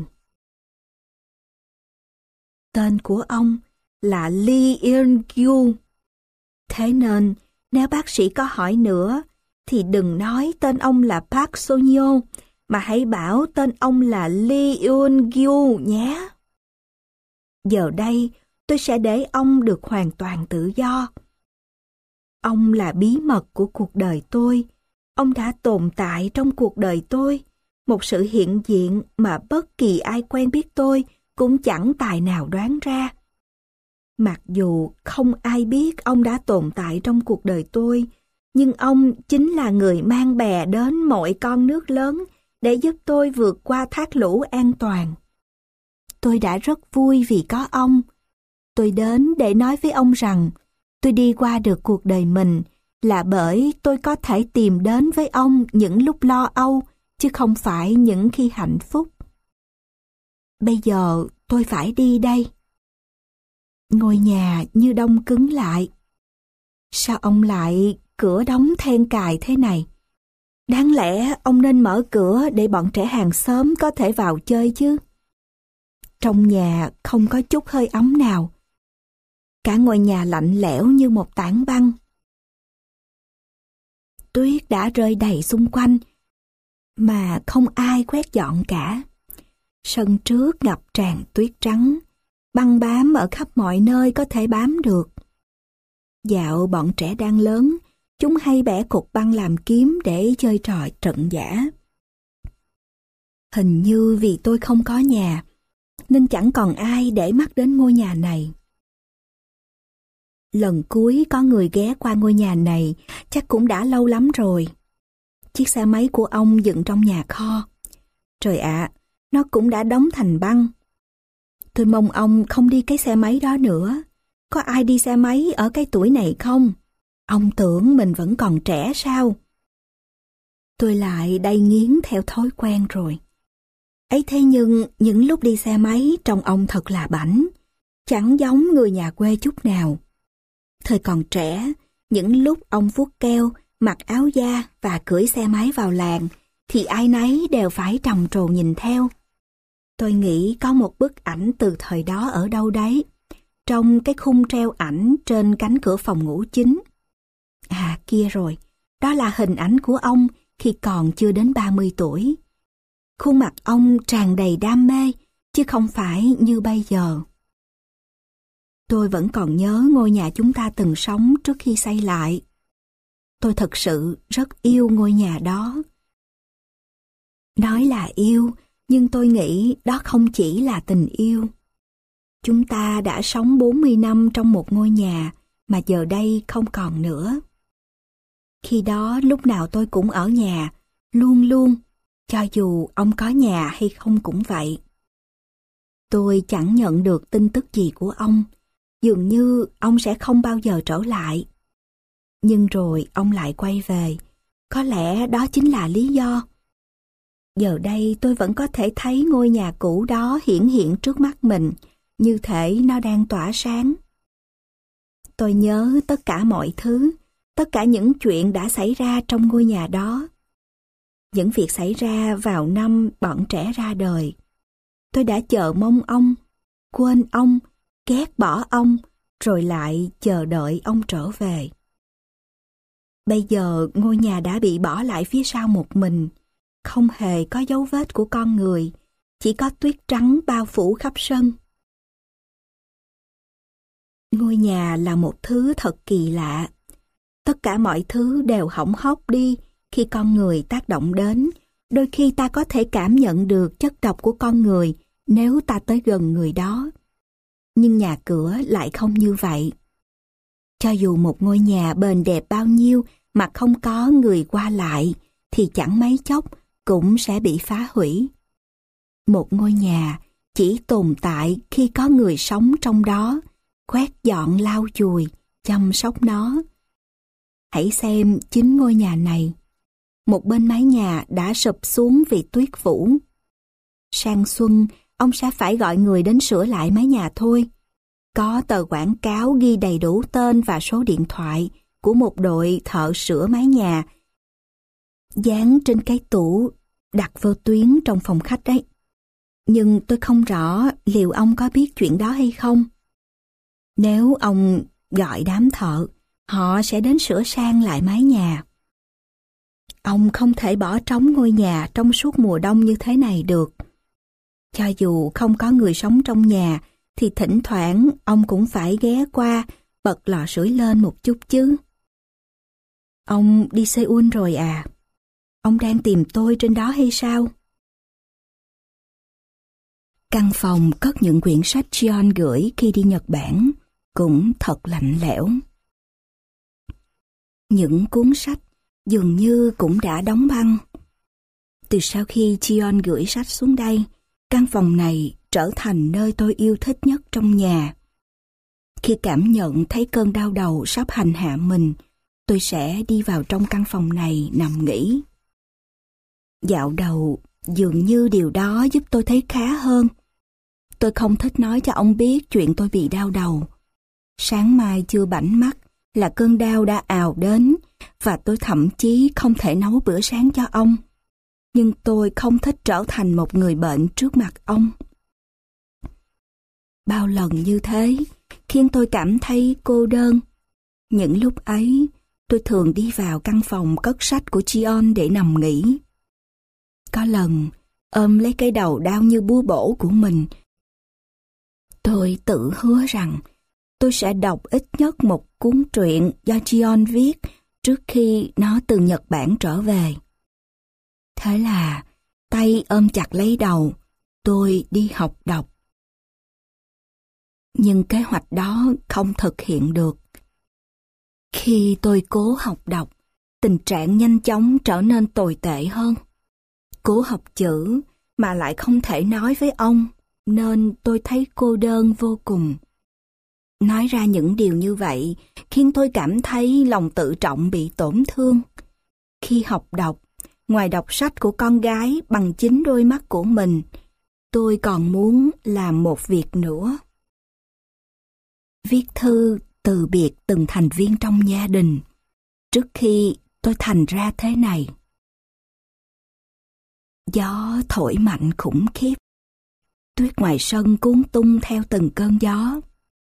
Tên của ông là Lee Eun-gyu. Thế nên, nếu bác sĩ có hỏi nữa, thì đừng nói tên ông là Park So-nyo, mà hãy bảo tên ông là Lee Eun-gyu nhé. Giờ đây, tôi sẽ để ông được hoàn toàn tự do. Ông là bí mật của cuộc đời tôi. Ông đã tồn tại trong cuộc đời tôi, một sự hiện diện mà bất kỳ ai quen biết tôi cũng chẳng tài nào đoán ra. Mặc dù không ai biết ông đã tồn tại trong cuộc đời tôi, nhưng ông chính là người mang bè đến mọi con nước lớn để giúp tôi vượt qua thác lũ an toàn. Tôi đã rất vui vì có ông. Tôi đến để nói với ông rằng tôi đi qua được cuộc đời mình là bởi tôi có thể tìm đến với ông những lúc lo âu, chứ không phải những khi hạnh phúc. Bây giờ tôi phải đi đây. Ngôi nhà như đông cứng lại. Sao ông lại cửa đóng then cài thế này? Đáng lẽ ông nên mở cửa để bọn trẻ hàng xóm có thể vào chơi chứ. Trong nhà không có chút hơi ấm nào. Cả ngôi nhà lạnh lẽo như một tảng băng. Tuyết đã rơi đầy xung quanh, mà không ai quét dọn cả. Sân trước ngập tràn tuyết trắng, băng bám ở khắp mọi nơi có thể bám được. Dạo bọn trẻ đang lớn, chúng hay bẻ cục băng làm kiếm để chơi trò trận giả. Hình như vì tôi không có nhà, nên chẳng còn ai để mắt đến ngôi nhà này. Lần cuối có người ghé qua ngôi nhà này chắc cũng đã lâu lắm rồi. Chiếc xe máy của ông dựng trong nhà kho. Trời ạ, nó cũng đã đóng thành băng. Tôi mong ông không đi cái xe máy đó nữa. Có ai đi xe máy ở cái tuổi này không? Ông tưởng mình vẫn còn trẻ sao? Tôi lại đay nghiến theo thói quen rồi. Ấy thế nhưng những lúc đi xe máy trông ông thật là bảnh, chẳng giống người nhà quê chút nào. Thời còn trẻ, những lúc ông vuốt keo, mặc áo da và cưỡi xe máy vào làng, thì ai nấy đều phải trầm trồ nhìn theo. Tôi nghĩ có một bức ảnh từ thời đó ở đâu đấy, trong cái khung treo ảnh trên cánh cửa phòng ngủ chính. À kia rồi, đó là hình ảnh của ông khi còn chưa đến ba mươi tuổi. Khuôn mặt ông tràn đầy đam mê, chứ không phải như bây giờ. Tôi vẫn còn nhớ ngôi nhà chúng ta từng sống trước khi xây lại. Tôi thật sự rất yêu ngôi nhà đó. Nói là yêu, nhưng tôi nghĩ đó không chỉ là tình yêu. Chúng ta đã sống bốn mươi năm trong một ngôi nhà mà giờ đây không còn nữa. Khi đó lúc nào tôi cũng ở nhà, luôn luôn, cho dù ông có nhà hay không cũng vậy. Tôi chẳng nhận được tin tức gì của ông, dường như ông sẽ không bao giờ trở lại. Nhưng rồi ông lại quay về, có lẽ đó chính là lý do. Giờ đây tôi vẫn có thể thấy ngôi nhà cũ đó hiển hiện trước mắt mình, như thể nó đang tỏa sáng. Tôi nhớ tất cả mọi thứ, tất cả những chuyện đã xảy ra trong ngôi nhà đó. những việc xảy ra vào năm bọn trẻ ra đời. Tôi đã chờ mong ông, quên ông, ghét bỏ ông, rồi lại chờ đợi ông trở về. Bây giờ ngôi nhà đã bị bỏ lại phía sau một mình, không hề có dấu vết của con người, chỉ có tuyết trắng bao phủ khắp sân. Ngôi nhà là một thứ thật kỳ lạ. Tất cả mọi thứ đều hỏng hóc đi khi con người tác động đến. Đôi khi ta có thể cảm nhận được chất độc của con người nếu ta tới gần người đó. Nhưng nhà cửa lại không như vậy. Cho dù một ngôi nhà bền đẹp bao nhiêu mà không có người qua lại, thì chẳng mấy chốc cũng sẽ bị phá hủy. Một ngôi nhà chỉ tồn tại khi có người sống trong đó, quét dọn lau chùi, chăm sóc nó. Hãy xem chính ngôi nhà này. Một bên mái nhà đã sụp xuống vì tuyết phủ. Sang xuân, ông sẽ phải gọi người đến sửa lại mái nhà thôi. Có tờ quảng cáo ghi đầy đủ tên và số điện thoại của một đội thợ sửa mái nhà, dán trên cái tủ đặt vô tuyến trong phòng khách đấy. Nhưng tôi không rõ liệu ông có biết chuyện đó hay không. Nếu ông gọi đám thợ, họ sẽ đến sửa sang lại mái nhà. Ông không thể bỏ trống ngôi nhà trong suốt mùa đông như thế này được. Cho dù không có người sống trong nhà, thì thỉnh thoảng ông cũng phải ghé qua, bật lò sưởi lên một chút chứ. Ông đi Seoul rồi à? Ông đang tìm tôi trên đó hay sao? Căn phòng cất những quyển sách John gửi khi đi Nhật Bản cũng thật lạnh lẽo. Những cuốn sách dường như cũng đã đóng băng. Từ sau khi John gửi sách xuống đây, căn phòng này trở thành nơi tôi yêu thích nhất trong nhà. Khi cảm nhận thấy cơn đau đầu sắp hành hạ mình, tôi sẽ đi vào trong căn phòng này nằm nghỉ. Dạo đầu, dường như điều đó giúp tôi thấy khá hơn. Tôi không thích nói cho ông biết chuyện tôi bị đau đầu. Sáng mai chưa bảnh mắt là cơn đau đã ào đến, và tôi thậm chí không thể nấu bữa sáng cho ông. Nhưng tôi không thích trở thành một người bệnh trước mặt ông. Bao lần như thế khiến tôi cảm thấy cô đơn. Những lúc ấy, tôi thường đi vào căn phòng cất sách của John để nằm nghỉ. Có lần, ôm lấy cái đầu đau như búa bổ của mình, tôi tự hứa rằng tôi sẽ đọc ít nhất một cuốn truyện do John viết trước khi nó từ Nhật Bản trở về. Thế là, tay ôm chặt lấy đầu, tôi đi học đọc. Nhưng kế hoạch đó không thực hiện được. Khi tôi cố học đọc, tình trạng nhanh chóng trở nên tồi tệ hơn. Cố học chữ mà lại không thể nói với ông, nên tôi thấy cô đơn vô cùng. Nói ra những điều như vậy khiến tôi cảm thấy lòng tự trọng bị tổn thương. Khi học đọc, ngoài đọc sách của con gái bằng chính đôi mắt của mình, tôi còn muốn làm một việc nữa. Viết thư từ biệt từng thành viên trong gia đình, trước khi tôi thành ra thế này. Gió thổi mạnh khủng khiếp. Tuyết ngoài sân cuốn tung theo từng cơn gió.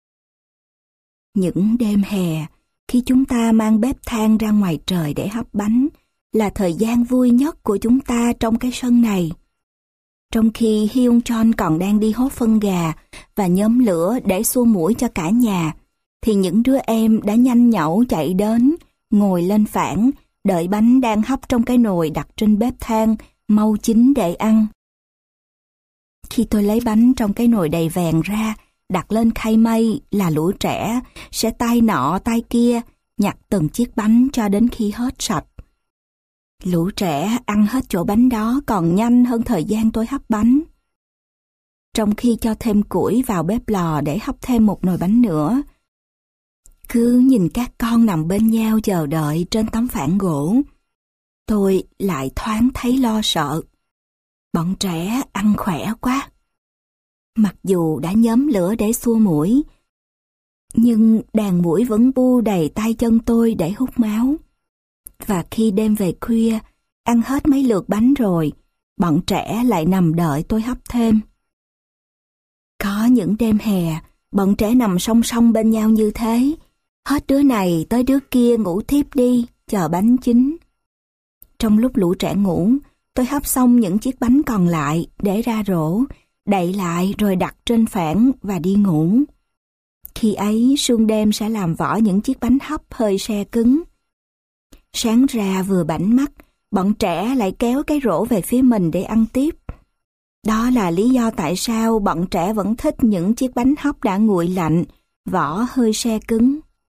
Những đêm hè, khi chúng ta mang bếp than ra ngoài trời để hấp bánh, là thời gian vui nhất của chúng ta trong cái sân này. Trong khi Hyun Chon còn đang đi hốt phân gà và nhóm lửa để xua muỗi cho cả nhà, thì những đứa em đã nhanh nhảu chạy đến, ngồi lên phản, đợi bánh đang hấp trong cái nồi đặt trên bếp than mau chín để ăn. Khi tôi lấy bánh trong cái nồi đầy vàng ra, đặt lên khay mây, là lũ trẻ sẽ tay nọ tay kia nhặt từng chiếc bánh cho đến khi hết sạch. Lũ trẻ ăn hết chỗ bánh đó còn nhanh hơn thời gian tôi hấp bánh. Trong khi cho thêm củi vào bếp lò để hấp thêm một nồi bánh nữa, cứ nhìn các con nằm bên nhau chờ đợi trên tấm phản gỗ, tôi lại thoáng thấy lo sợ. Bọn trẻ ăn khỏe quá. Mặc dù đã nhóm lửa để xua muỗi, nhưng đàn muỗi vẫn bu đầy tay chân tôi để hút máu. Và khi đêm về khuya, Ăn hết mấy lượt bánh rồi, bọn trẻ lại nằm đợi tôi hấp thêm. Có những đêm hè, bọn trẻ nằm song song bên nhau như thế, hết đứa này tới đứa kia ngủ thiếp đi, chờ bánh chín. Trong lúc lũ trẻ ngủ, tôi hấp xong những chiếc bánh còn lại để ra rổ, đậy lại rồi đặt trên phản và đi ngủ. Khi ấy sương đêm sẽ làm vỡ những chiếc bánh hấp hơi se cứng. Sáng ra vừa bảnh mắt, bọn trẻ lại kéo cái rổ về phía mình để ăn tiếp. Đó là lý do tại sao bọn trẻ vẫn thích những chiếc bánh hấp đã nguội lạnh, vỏ hơi se cứng.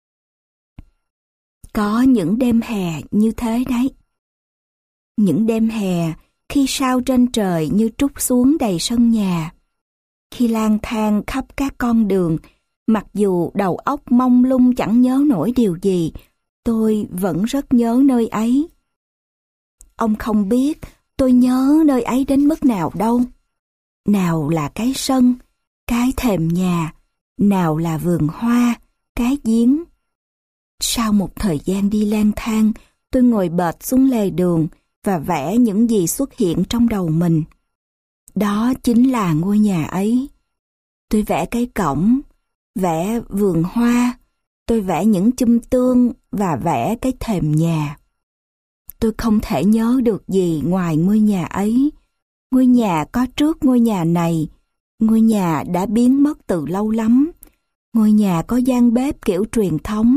Có những đêm hè như thế đấy. Những đêm hè, khi sao trên trời như trút xuống đầy sân nhà. Khi lang thang khắp các con đường, mặc dù đầu óc mông lung chẳng nhớ nổi điều gì, tôi vẫn rất nhớ nơi ấy. Ông không biết tôi nhớ nơi ấy đến mức nào đâu. Nào là cái sân, cái thềm nhà, nào là vườn hoa, cái giếng. Sau một thời gian đi lang thang, tôi ngồi bệt xuống lề đường và vẽ những gì xuất hiện trong đầu mình. Đó chính là ngôi nhà ấy. Tôi vẽ cái cổng, vẽ vườn hoa, tôi vẽ những chum tương và vẽ cái thềm nhà. Tôi không thể nhớ được gì ngoài ngôi nhà ấy. Ngôi nhà có trước ngôi nhà này, ngôi nhà đã biến mất từ lâu lắm. Ngôi nhà có gian bếp kiểu truyền thống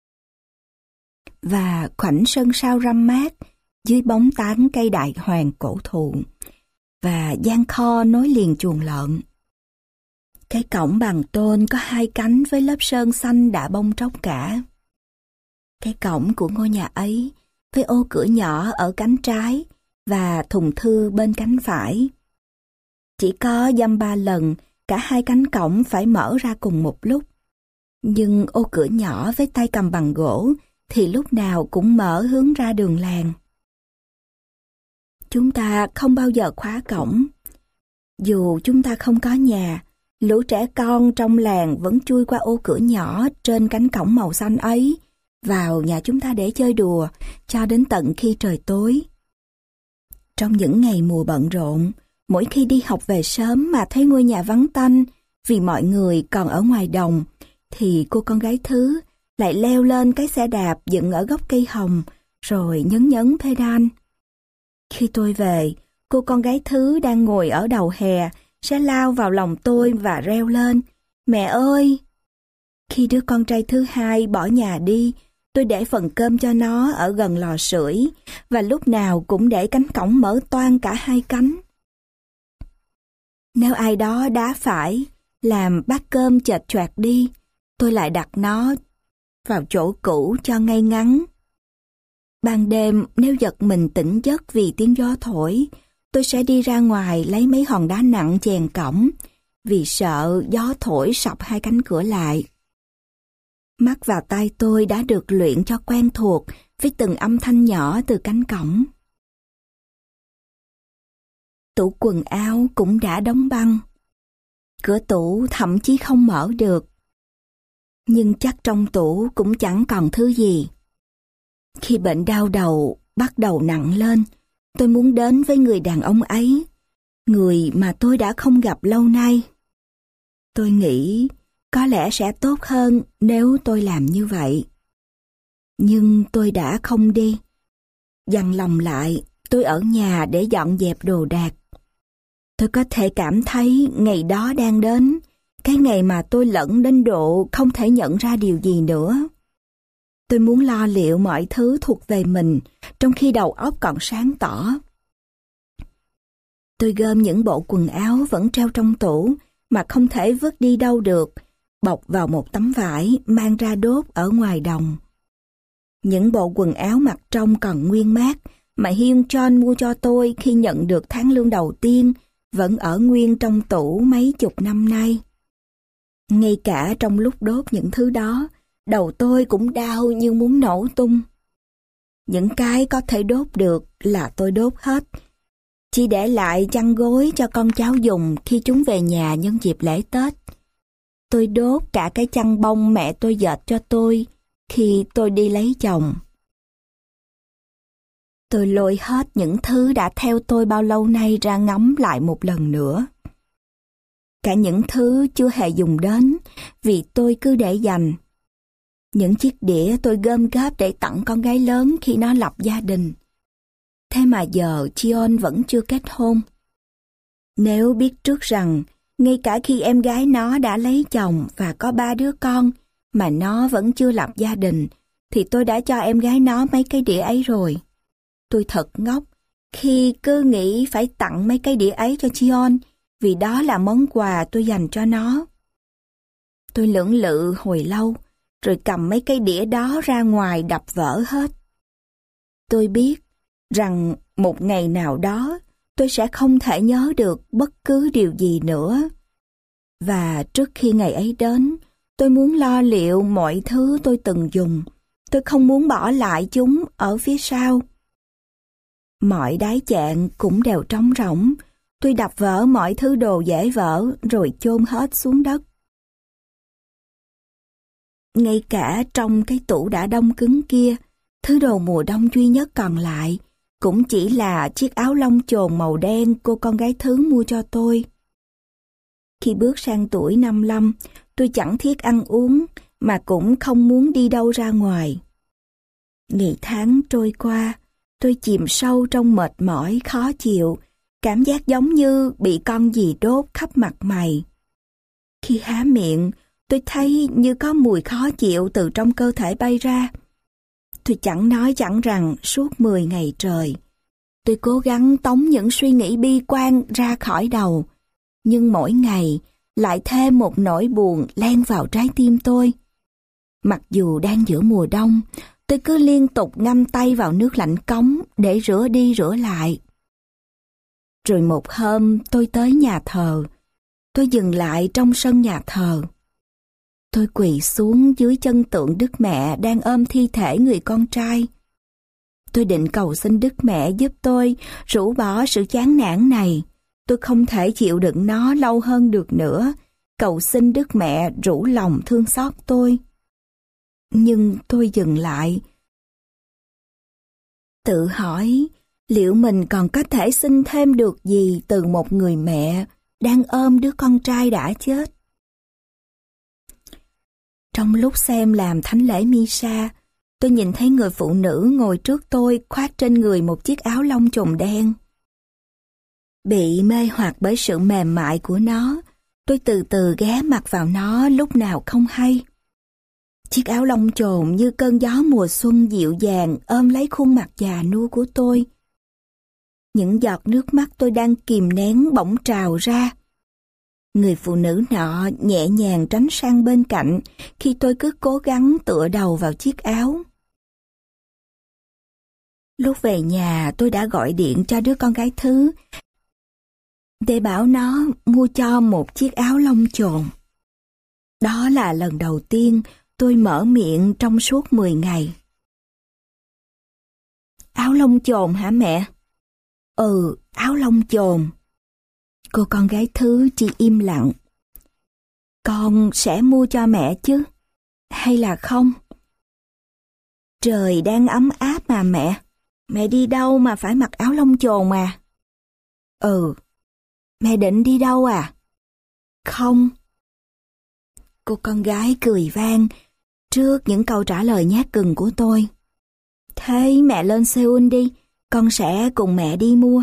và khoảnh sân sau râm mát dưới bóng tán cây đại hoàng cổ thụ và gian kho nối liền chuồng lợn. Cái cổng bằng tôn có hai cánh với lớp sơn xanh đã bong tróc cả. Cái cổng của ngôi nhà ấy với ô cửa nhỏ ở cánh trái và thùng thư bên cánh phải. Chỉ có dăm ba lần cả hai cánh cổng phải mở ra cùng một lúc. Nhưng ô cửa nhỏ với tay cầm bằng gỗ thì lúc nào cũng mở hướng ra đường làng. Chúng ta không bao giờ khóa cổng. Dù chúng ta không có nhà, lũ trẻ con trong làng vẫn chui qua ô cửa nhỏ trên cánh cổng màu xanh ấy vào nhà chúng ta để chơi đùa cho đến tận khi trời tối. Trong những ngày mùa bận rộn, mỗi khi đi học về sớm mà thấy ngôi nhà vắng tanh vì mọi người còn ở ngoài đồng, thì cô con gái Thứ lại leo lên cái xe đạp dựng ở gốc cây hồng rồi nhấn nhấn pedal. Khi tôi về, cô con gái Thứ đang ngồi ở đầu hè sẽ lao vào lòng tôi và reo lên: "Mẹ ơi!" Khi đứa con trai thứ hai bỏ nhà đi, tôi để phần cơm cho nó ở gần lò sưởi và lúc nào cũng để cánh cổng mở toang cả hai cánh. Nếu ai đó đá phải, làm bát cơm chệch choạc đi, tôi lại đặt nó vào chỗ cũ cho ngay ngắn. Ban đêm nếu giật mình tỉnh giấc vì tiếng gió thổi, tôi sẽ đi ra ngoài lấy mấy hòn đá nặng chèn cổng, vì sợ gió thổi sập hai cánh cửa lại. Mắt và tai tôi đã được luyện cho quen thuộc với từng âm thanh nhỏ từ cánh cổng. Tủ quần áo cũng đã đóng băng. Cửa tủ thậm chí không mở được. Nhưng chắc trong tủ cũng chẳng còn thứ gì. Khi bệnh đau đầu bắt đầu nặng lên, tôi muốn đến với người đàn ông ấy, người mà tôi đã không gặp lâu nay. Tôi nghĩ có lẽ sẽ tốt hơn nếu tôi làm như vậy. Nhưng tôi đã không đi. Dằn lòng lại, tôi ở nhà để dọn dẹp đồ đạc. Tôi có thể cảm thấy ngày đó đang đến, cái ngày mà tôi lẫn đến độ không thể nhận ra điều gì nữa. Tôi muốn lo liệu mọi thứ thuộc về mình, trong khi đầu óc còn sáng tỏ. Tôi gom những bộ quần áo vẫn treo trong tủ mà không thể vứt đi đâu được, bọc vào một tấm vải mang ra đốt ở ngoài đồng. Những bộ quần áo mặc trong còn nguyên mát mà Hyun John mua cho tôi khi nhận được tháng lương đầu tiên vẫn ở nguyên trong tủ mấy chục năm nay. Ngay cả trong lúc đốt những thứ đó, đầu tôi cũng đau như muốn nổ tung. Những cái có thể đốt được là tôi đốt hết, chỉ để lại chăn gối cho con cháu dùng khi chúng về nhà nhân dịp lễ Tết. Tôi đốt cả cái chăn bông mẹ tôi dệt cho tôi khi tôi đi lấy chồng. Tôi lôi hết những thứ đã theo tôi bao lâu nay ra ngắm lại một lần nữa. Cả những thứ chưa hề dùng đến vì tôi cứ để dành. Những chiếc đĩa tôi gom góp để tặng con gái lớn khi nó lập gia đình. Thế mà giờ Chion vẫn chưa kết hôn. Nếu biết trước rằng, ngay cả khi em gái nó đã lấy chồng và có ba đứa con, mà nó vẫn chưa lập gia đình, thì tôi đã cho em gái nó mấy cái đĩa ấy rồi. Tôi thật ngốc khi cứ nghĩ phải tặng mấy cái đĩa ấy cho Chion, vì đó là món quà tôi dành cho nó. Tôi lưỡng lự hồi lâu, rồi cầm mấy cái đĩa đó ra ngoài đập vỡ hết. Tôi biết rằng một ngày nào đó tôi sẽ không thể nhớ được bất cứ điều gì nữa. Và trước khi ngày ấy đến, tôi muốn lo liệu mọi thứ tôi từng dùng. Tôi không muốn bỏ lại chúng ở phía sau. Mọi đáy chạn cũng đều trống rỗng. Tôi đập vỡ mọi thứ đồ dễ vỡ rồi chôn hết xuống đất. Ngay cả trong cái tủ đã đông cứng kia, thứ đồ mùa đông duy nhất còn lại cũng chỉ là chiếc áo lông chồn màu đen cô con gái thứ mua cho tôi. Khi bước sang tuổi năm lăm, tôi chẳng thiết ăn uống mà cũng không muốn đi đâu ra ngoài. Ngày tháng trôi qua, tôi chìm sâu trong mệt mỏi khó chịu, cảm giác giống như bị con gì đốt khắp mặt mày. Khi há miệng, tôi thấy như có mùi khó chịu từ trong cơ thể bay ra. Tôi chẳng nói chẳng rằng suốt mười ngày trời, tôi cố gắng tống những suy nghĩ bi quan ra khỏi đầu, nhưng mỗi ngày lại thêm một nỗi buồn len vào trái tim tôi. Mặc dù đang giữa mùa đông, tôi cứ liên tục ngâm tay vào nước lạnh cống để rửa đi rửa lại. Rồi một hôm tôi tới nhà thờ, tôi dừng lại trong sân nhà thờ. Tôi quỳ xuống dưới chân tượng Đức Mẹ đang ôm thi thể người con trai. Tôi định cầu xin Đức Mẹ giúp tôi rũ bỏ sự chán nản này. Tôi không thể chịu đựng nó lâu hơn được nữa. Cầu xin Đức Mẹ rủ lòng thương xót tôi. Nhưng tôi dừng lại. Tự hỏi liệu mình còn có thể xin thêm được gì từ một người mẹ đang ôm đứa con trai đã chết. Trong lúc xem làm thánh lễ Misa, tôi nhìn thấy người phụ nữ ngồi trước tôi khoác trên người một chiếc áo lông chồn đen. Bị mê hoặc bởi sự mềm mại của nó, tôi từ từ ghé mặt vào nó lúc nào không hay. Chiếc áo lông chồn như cơn gió mùa xuân dịu dàng ôm lấy khuôn mặt già nua của tôi. Những giọt nước mắt tôi đang kìm nén bỗng trào ra. Người phụ nữ nọ nhẹ nhàng tránh sang bên cạnh khi tôi cứ cố gắng tựa đầu vào chiếc áo. Lúc về nhà tôi đã gọi điện cho đứa con gái thứ để bảo nó mua cho một chiếc áo lông chồn. Đó là lần đầu tiên tôi mở miệng trong suốt mười ngày. Áo lông chồn hả mẹ? Ừ, áo lông chồn. Cô con gái thứ chỉ im lặng. Con sẽ mua cho mẹ chứ? Hay là không? Trời đang ấm áp mà mẹ. Mẹ đi đâu mà phải mặc áo lông chồn mà? Ừ. Mẹ định đi đâu à? Không. Cô con gái cười vang trước những câu trả lời nhát gừng của tôi. Thế mẹ lên Seoul đi, con sẽ cùng mẹ đi mua.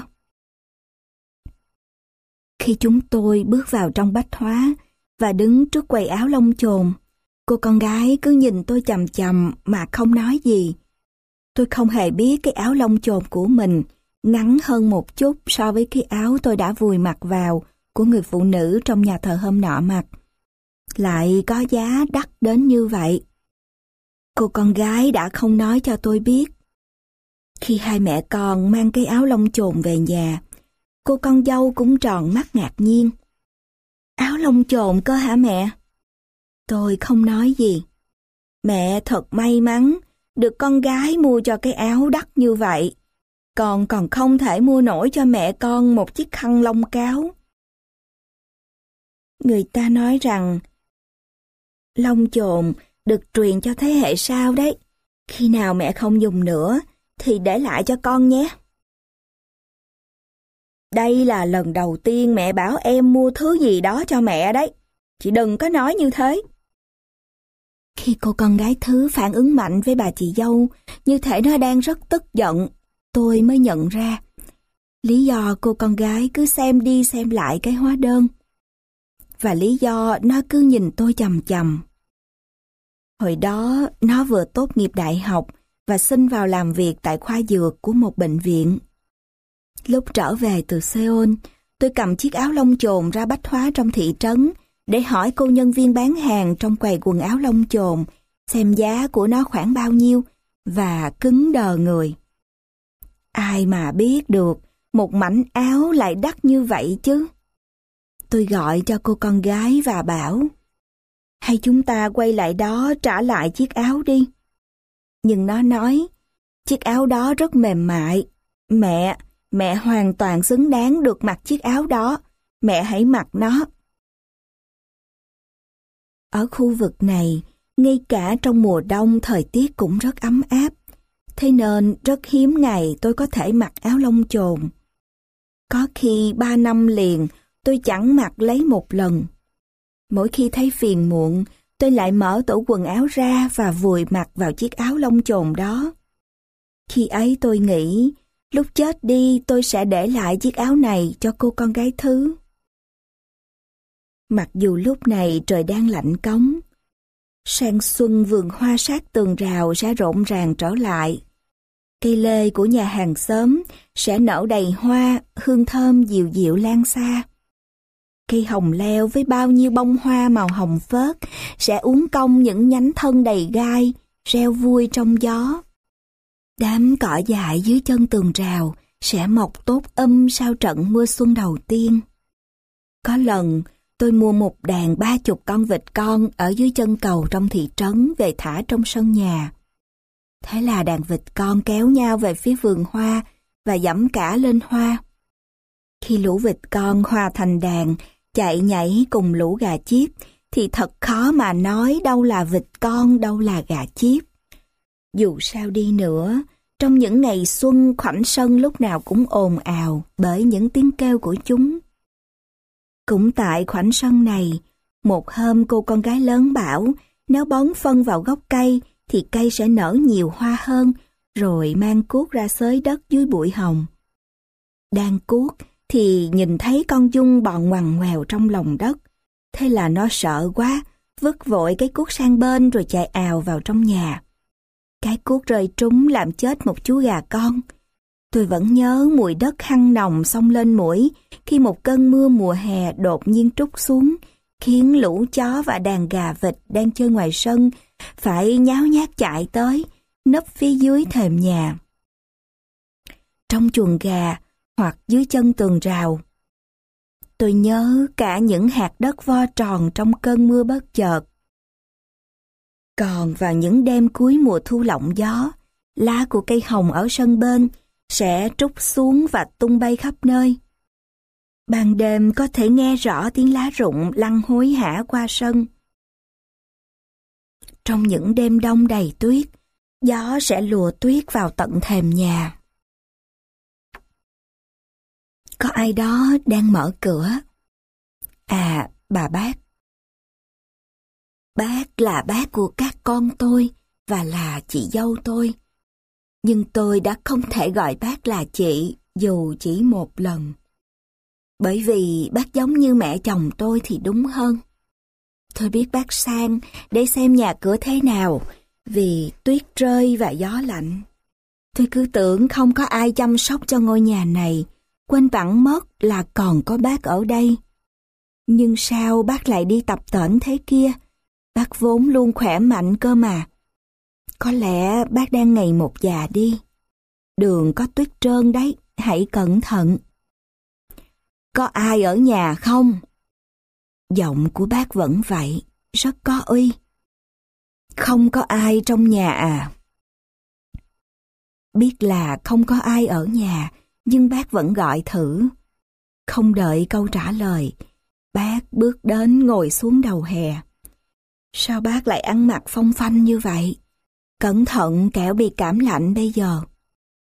Khi chúng tôi bước vào trong bách hóa và đứng trước quầy áo lông chồn, cô con gái cứ nhìn tôi chằm chằm mà không nói gì. Tôi không hề biết cái áo lông chồn của mình ngắn hơn một chút so với cái áo tôi đã vùi mặt vào của người phụ nữ trong nhà thờ hôm nọ mặc. Lại có giá đắt đến như vậy. Cô con gái đã không nói cho tôi biết. Khi hai mẹ con mang cái áo lông chồn về nhà, cô con dâu cũng tròn mắt ngạc nhiên. Áo lông chồn cơ hả mẹ? Tôi không nói gì. Mẹ thật may mắn được con gái mua cho cái áo đắt như vậy. Con còn không thể mua nổi cho mẹ con một chiếc khăn lông cáo. Người ta nói rằng lông chồn được truyền cho thế hệ sau đấy. Khi nào mẹ không dùng nữa thì để lại cho con nhé. Đây là lần đầu tiên mẹ bảo em mua thứ gì đó cho mẹ đấy. Chị đừng có nói như thế. Khi cô con gái thứ phản ứng mạnh với bà chị dâu, như thể nó đang rất tức giận, tôi mới nhận ra. Lý do cô con gái cứ xem đi xem lại cái hóa đơn. Và lý do nó cứ nhìn tôi chằm chằm. Hồi đó, nó vừa tốt nghiệp đại học và xin vào làm việc tại khoa dược của một bệnh viện. Lúc trở về từ Seoul, tôi cầm chiếc áo lông chồn ra bách hóa trong thị trấn để hỏi cô nhân viên bán hàng trong quầy quần áo lông chồn xem giá của nó khoảng bao nhiêu và cứng đờ người. Ai mà biết được một mảnh áo lại đắt như vậy chứ. Tôi gọi cho cô con gái và bảo, hay chúng ta quay lại đó trả lại chiếc áo đi. Nhưng nó nói, chiếc áo đó rất mềm mại. Mẹ, mẹ hoàn toàn xứng đáng được mặc chiếc áo đó. Mẹ hãy mặc nó. Ở khu vực này, ngay cả trong mùa đông thời tiết cũng rất ấm áp. Thế nên rất hiếm ngày tôi có thể mặc áo lông chồn. Có khi ba năm liền tôi chẳng mặc lấy một lần. Mỗi khi thấy phiền muộn, tôi lại mở tủ quần áo ra và vùi mặt vào chiếc áo lông chồn đó. Khi ấy tôi nghĩ, lúc chết đi tôi sẽ để lại chiếc áo này cho cô con gái thứ. Mặc dù lúc này trời đang lạnh cóng, sang xuân vườn hoa sát tường rào sẽ rộn ràng trở lại. Cây lê của nhà hàng xóm sẽ nở đầy hoa, hương thơm dịu dịu lan xa. Cây hồng leo với bao nhiêu bông hoa màu hồng phớt sẽ uốn cong những nhánh thân đầy gai, reo vui trong gió. Đám cỏ dại dưới chân tường rào sẽ mọc tốt âm sau trận mưa xuân đầu tiên. Có lần, tôi mua một đàn ba chục con vịt con ở dưới chân cầu trong thị trấn về thả trong sân nhà. Thế là đàn vịt con kéo nhau về phía vườn hoa và dẫm cả lên hoa. Khi lũ vịt con hòa thành đàn, chạy nhảy cùng lũ gà chiếc, thì thật khó mà nói đâu là vịt con, đâu là gà chiếc. Dù sao đi nữa, trong những ngày xuân khoảnh sân lúc nào cũng ồn ào bởi những tiếng kêu của chúng. Cũng tại khoảnh sân này, một hôm cô con gái lớn bảo nếu bón phân vào gốc cây thì cây sẽ nở nhiều hoa hơn, rồi mang cuốc ra xới đất dưới bụi hồng. Đang cuốc thì nhìn thấy con giun bò ngoằn ngoèo trong lòng đất. Thế là nó sợ quá, vứt vội cái cuốc sang bên rồi chạy ào vào trong nhà. Cái cuốc rơi trúng làm chết một chú gà con. Tôi vẫn nhớ mùi đất hăng nồng xông lên mũi khi một cơn mưa mùa hè đột nhiên trút xuống, khiến lũ chó và đàn gà vịt đang chơi ngoài sân phải nháo nhác chạy tới, nấp phía dưới thềm nhà. Trong chuồng gà hoặc dưới chân tường rào, tôi nhớ cả những hạt đất vo tròn trong cơn mưa bất chợt. Còn vào những đêm cuối mùa thu lộng gió, lá của cây hồng ở sân bên sẽ trút xuống và tung bay khắp nơi. Ban đêm có thể nghe rõ tiếng lá rụng lăn hối hả qua sân. Trong những đêm đông đầy tuyết, gió sẽ lùa tuyết vào tận thềm nhà. Có ai đó đang mở cửa. À, bà bác. Bác là bác của các con tôi và là chị dâu tôi. Nhưng tôi đã không thể gọi bác là chị dù chỉ một lần. Bởi vì bác giống như mẹ chồng tôi thì đúng hơn. Tôi biết bác sang để xem nhà cửa thế nào vì tuyết rơi và gió lạnh. Tôi cứ tưởng không có ai chăm sóc cho ngôi nhà này, quên bẵng mất là còn có bác ở đây. Nhưng sao bác lại đi tập tễnh thế kia? Bác vốn luôn khỏe mạnh cơ mà. Có lẽ bác đang ngày một già đi. Đường có tuyết trơn đấy, hãy cẩn thận. Có ai ở nhà không? Giọng của bác vẫn vậy, rất có uy. Không có ai trong nhà à? Biết là không có ai ở nhà, nhưng bác vẫn gọi thử. Không đợi câu trả lời, bác bước đến ngồi xuống đầu hè. Sao bác lại ăn mặc phong phanh như vậy? Cẩn thận kẻo bị cảm lạnh bây giờ.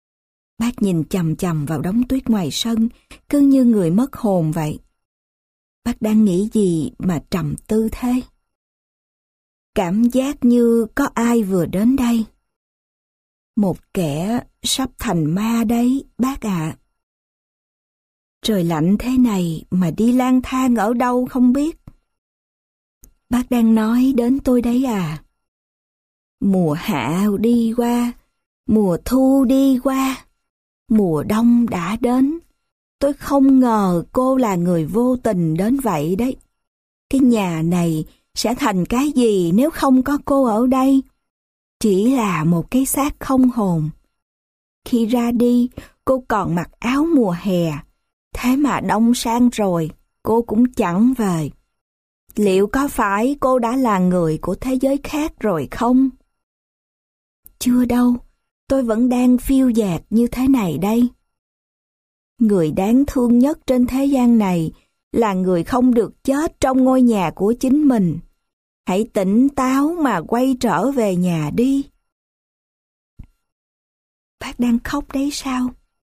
Bác nhìn chằm chằm vào đống tuyết ngoài sân, cứ như người mất hồn vậy. Bác đang nghĩ gì mà trầm tư thế? Cảm giác như có ai vừa đến đây. Một kẻ sắp thành ma đấy, bác ạ. Trời lạnh thế này mà đi lang thang ở đâu không biết. Bác đang nói đến tôi đấy à? Mùa hạ đi qua, mùa thu đi qua, mùa đông đã đến. Tôi không ngờ cô là người vô tình đến vậy đấy. Cái nhà này sẽ thành cái gì nếu không có cô ở đây? Chỉ là một cái xác không hồn. Khi ra đi, cô còn mặc áo mùa hè. Thế mà đông sang rồi, cô cũng chẳng về. Liệu có phải cô đã là người của thế giới khác rồi không? Chưa đâu, tôi vẫn đang phiêu dạt như thế này đây. Người đáng thương nhất trên thế gian này là người không được chết trong ngôi nhà của chính mình. Hãy tỉnh táo mà quay trở về nhà đi. Bác đang khóc đấy sao?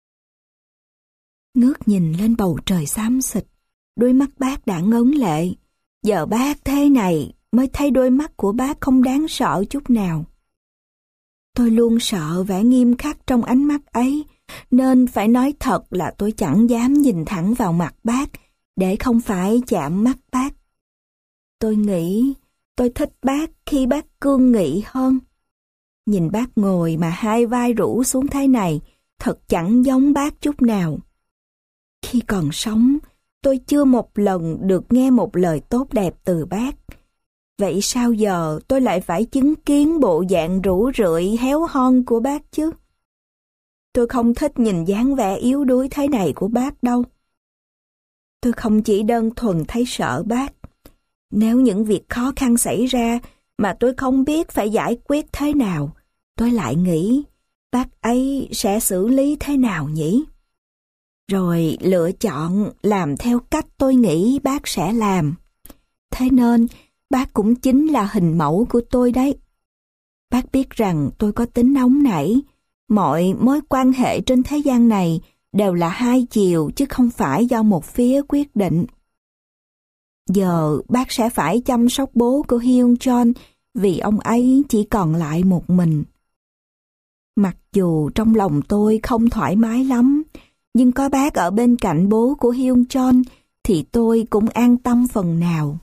Ngước nhìn lên bầu trời xám xịt, đôi mắt bác đã ngấn lệ. Giờ bác thế này mới thấy đôi mắt của bác không đáng sợ chút nào. Tôi luôn sợ vẻ nghiêm khắc trong ánh mắt ấy, nên phải nói thật là tôi chẳng dám nhìn thẳng vào mặt bác để không phải chạm mắt bác. Tôi nghĩ tôi thích bác khi bác cương nghị hơn. Nhìn bác ngồi mà hai vai rũ xuống thế này thật chẳng giống bác chút nào. Khi còn sống, tôi chưa một lần được nghe một lời tốt đẹp từ bác. Vậy sao giờ tôi lại phải chứng kiến bộ dạng rũ rượi héo hon của bác chứ? Tôi không thích nhìn dáng vẻ yếu đuối thế này của bác đâu. Tôi không chỉ đơn thuần thấy sợ bác. Nếu những việc khó khăn xảy ra mà tôi không biết phải giải quyết thế nào, tôi lại nghĩ bác ấy sẽ xử lý thế nào nhỉ? Rồi lựa chọn làm theo cách tôi nghĩ bác sẽ làm. Thế nên bác cũng chính là hình mẫu của tôi đấy. Bác biết rằng tôi có tính nóng nảy. Mọi mối quan hệ trên thế gian này đều là hai chiều chứ không phải do một phía quyết định. Giờ bác sẽ phải chăm sóc bố của Hyun John vì ông ấy chỉ còn lại một mình. Mặc dù trong lòng tôi không thoải mái lắm, nhưng có bác ở bên cạnh bố của Hyun John thì tôi cũng an tâm phần nào.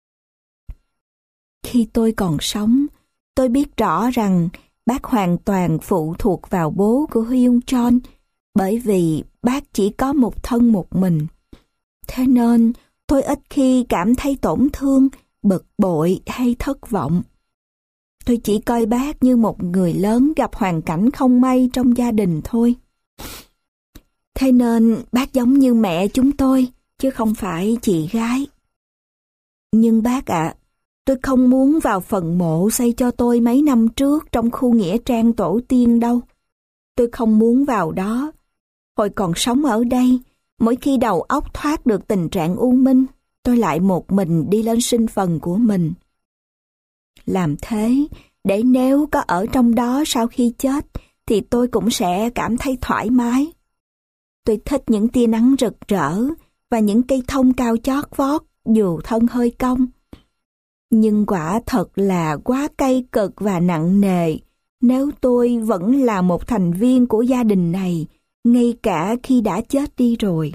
Khi tôi còn sống, tôi biết rõ rằng bác hoàn toàn phụ thuộc vào bố của Hyun John, bởi vì bác chỉ có một thân một mình. Thế nên tôi ít khi cảm thấy tổn thương, bực bội hay thất vọng. Tôi chỉ coi bác như một người lớn gặp hoàn cảnh không may trong gia đình thôi. Thế nên bác giống như mẹ chúng tôi, chứ không phải chị gái. Nhưng bác ạ, tôi không muốn vào phần mộ xây cho tôi mấy năm trước trong khu nghĩa trang tổ tiên đâu. Tôi không muốn vào đó. Hồi còn sống ở đây, mỗi khi đầu óc thoát được tình trạng u minh, tôi lại một mình đi lên sinh phần của mình. Làm thế, để nếu có ở trong đó sau khi chết, thì tôi cũng sẽ cảm thấy thoải mái. Tôi thích những tia nắng rực rỡ và những cây thông cao chót vót dù thân hơi cong. Nhưng quả thật là quá cay cực và nặng nề nếu tôi vẫn là một thành viên của gia đình này, ngay cả khi đã chết đi rồi.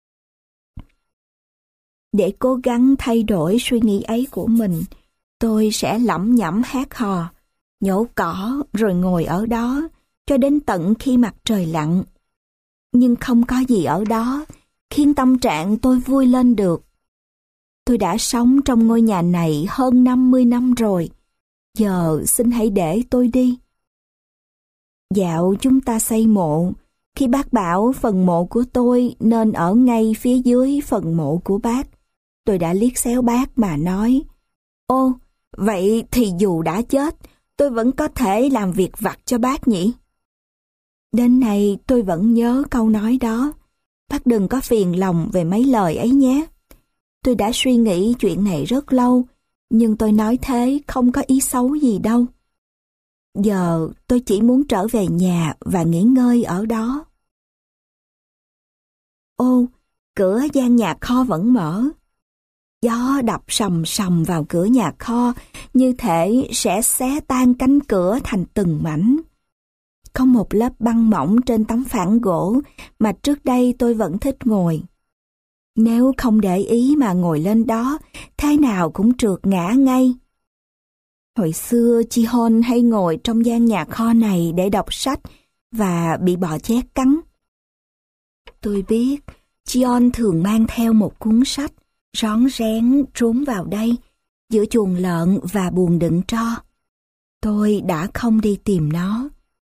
Để cố gắng thay đổi suy nghĩ ấy của mình, tôi sẽ lẩm nhẩm hát hò, nhổ cỏ rồi ngồi ở đó cho đến tận khi mặt trời lặn. Nhưng không có gì ở đó khiến tâm trạng tôi vui lên được. Tôi đã sống trong ngôi nhà này hơn năm mươi năm rồi. Giờ xin hãy để tôi đi. Dạo chúng ta xây mộ, khi bác bảo phần mộ của tôi nên ở ngay phía dưới phần mộ của bác, tôi đã liếc xéo bác mà nói, ô, vậy thì dù đã chết, tôi vẫn có thể làm việc vặt cho bác nhỉ? Đến nay tôi vẫn nhớ câu nói đó. Bác đừng có phiền lòng về mấy lời ấy nhé. Tôi đã suy nghĩ chuyện này rất lâu, nhưng tôi nói thế không có ý xấu gì đâu. Giờ tôi chỉ muốn trở về nhà và nghỉ ngơi ở đó. Ô, cửa gian nhà kho vẫn mở. Gió đập sầm sầm vào cửa nhà kho, như thể sẽ xé tan cánh cửa thành từng mảnh. Có một lớp băng mỏng trên tấm phản gỗ mà trước đây tôi vẫn thích ngồi. Nếu không để ý mà ngồi lên đó, thế nào cũng trượt ngã ngay. Hồi xưa, Ji-hon hay ngồi trong gian nhà kho này để đọc sách và bị bọ chét cắn. Tôi biết, Ji-hon thường mang theo một cuốn sách, rón rén trốn vào đây, giữa chuồng lợn và buồng đựng tro. Tôi đã không đi tìm nó.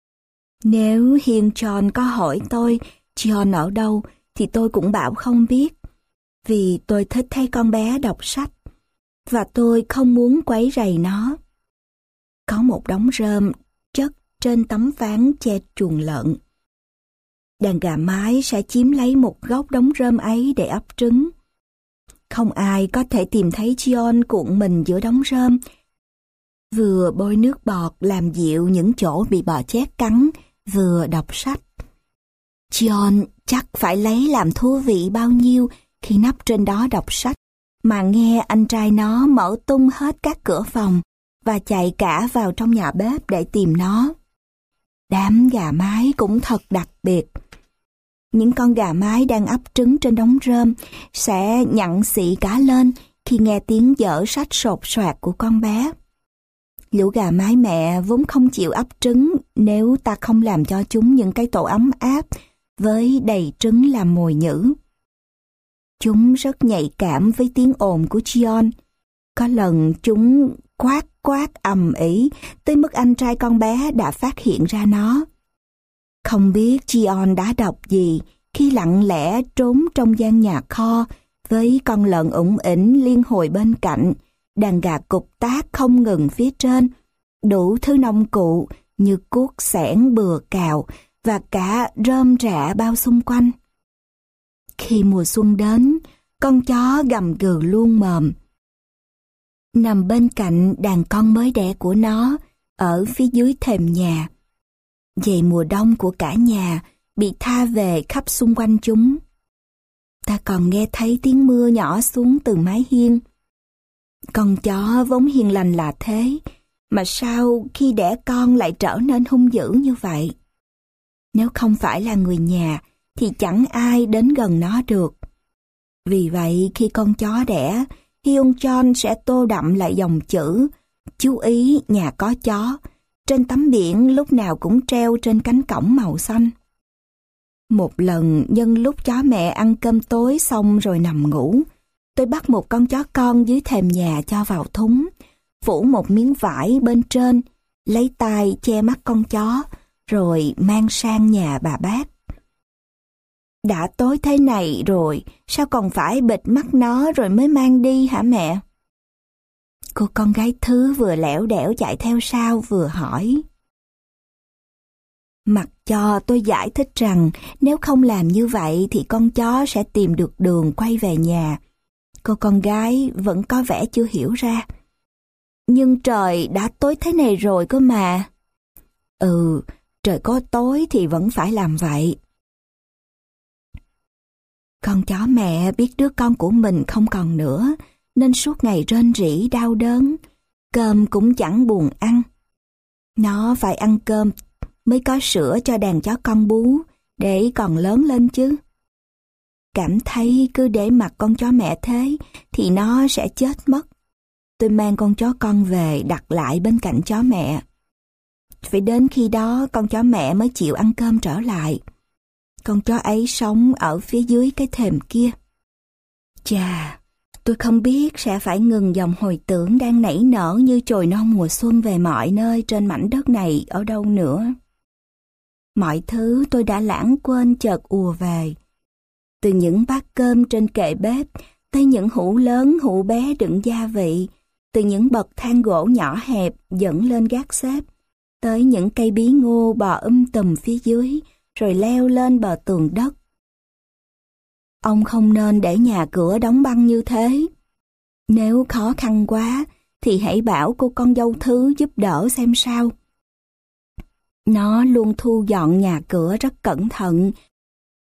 Nếu Hiên Chon có hỏi tôi Ji-hon ở đâu, thì tôi cũng bảo không biết, vì tôi thích thấy con bé đọc sách, và tôi không muốn quấy rầy nó. Có một đống rơm chất trên tấm ván che chuồng lợn. Đàn gà mái sẽ chiếm lấy một góc đống rơm ấy để ấp trứng. Không ai có thể tìm thấy Ji-hon cuộn mình giữa đống rơm, vừa bôi nước bọt làm dịu những chỗ bị bọ chét cắn, vừa đọc sách. Ji-hon chắc phải lấy làm thú vị bao nhiêu khi nấp trên đó đọc sách, mà nghe anh trai nó mở tung hết các cửa phòng và chạy cả vào trong nhà bếp để tìm nó. Đám gà mái cũng thật đặc biệt. Những con gà mái đang ấp trứng trên đống rơm sẽ nhặn xị cả lên khi nghe tiếng dở sách sột soạt của con bé. Lũ gà mái mẹ vốn không chịu ấp trứng nếu ta không làm cho chúng những cái tổ ấm áp với đầy trứng làm mồi nhử. Chúng rất nhạy cảm với tiếng ồn của Ji-hon. Có lần chúng quát quát ầm ĩ tới mức anh trai con bé đã phát hiện ra nó. Không biết Ji-hon đã đọc gì khi lặng lẽ trốn trong gian nhà kho với con lợn ủng ỉnh liên hồi bên cạnh, đàn gà cục tác không ngừng phía trên, đủ thứ nông cụ như cuốc xẻng, bừa cào và cả rơm rạ bao xung quanh. Khi mùa xuân đến, con chó gầm gừ luôn mồm, nằm bên cạnh đàn con mới đẻ của nó ở phía dưới thềm nhà. Vậy mùa đông của cả nhà bị tha về khắp xung quanh chúng. Ta còn nghe thấy tiếng mưa nhỏ xuống từ mái hiên. Con chó vốn hiền lành là thế, mà sao khi đẻ con lại trở nên hung dữ như vậy? Nếu không phải là người nhà, thì chẳng ai đến gần nó được. Vì vậy, khi con chó đẻ, Hyun Chon sẽ tô đậm lại dòng chữ "Chú ý nhà có chó" trên tấm biển lúc nào cũng treo trên cánh cổng màu xanh. Một lần nhân lúc chó mẹ ăn cơm tối xong rồi nằm ngủ, tôi bắt một con chó con dưới thềm nhà cho vào thúng, phủ một miếng vải bên trên, lấy tay che mắt con chó, rồi mang sang nhà bà bác. Đã tối thế này rồi, sao còn phải bịt mắt nó rồi mới mang đi hả mẹ? Cô con gái thứ vừa lẻo đẻo chạy theo sau vừa hỏi. Mặc cho tôi giải thích rằng nếu không làm như vậy thì con chó sẽ tìm được đường quay về nhà, cô con gái vẫn có vẻ chưa hiểu ra. Nhưng trời đã tối thế này rồi cơ mà. Ừ, trời có tối thì vẫn phải làm vậy. Con chó mẹ biết đứa con của mình không còn nữa, nên suốt ngày rên rỉ đau đớn, cơm cũng chẳng buồn ăn. Nó phải ăn cơm mới có sữa cho đàn chó con bú, để còn lớn lên chứ. Cảm thấy cứ để mặc con chó mẹ thế, thì nó sẽ chết mất. Tôi mang con chó con về đặt lại bên cạnh chó mẹ. Phải đến khi đó con chó mẹ mới chịu ăn cơm trở lại. Con chó ấy sống ở phía dưới cái thềm kia. Chà, tôi không biết sẽ phải ngừng dòng hồi tưởng đang nảy nở như chồi non mùa xuân về mọi nơi trên mảnh đất này ở đâu nữa. Mọi thứ tôi đã lãng quên chợt ùa về. Từ những bát cơm trên kệ bếp, tới những hũ lớn hũ bé đựng gia vị, từ những bậc thang gỗ nhỏ hẹp dẫn lên gác xếp, tới những cây bí ngô bò um tùm phía dưới, rồi leo lên bờ tường đất. Ông không nên để nhà cửa đóng băng như thế. Nếu khó khăn quá, thì hãy bảo cô con dâu thứ giúp đỡ xem sao. Nó luôn thu dọn nhà cửa rất cẩn thận,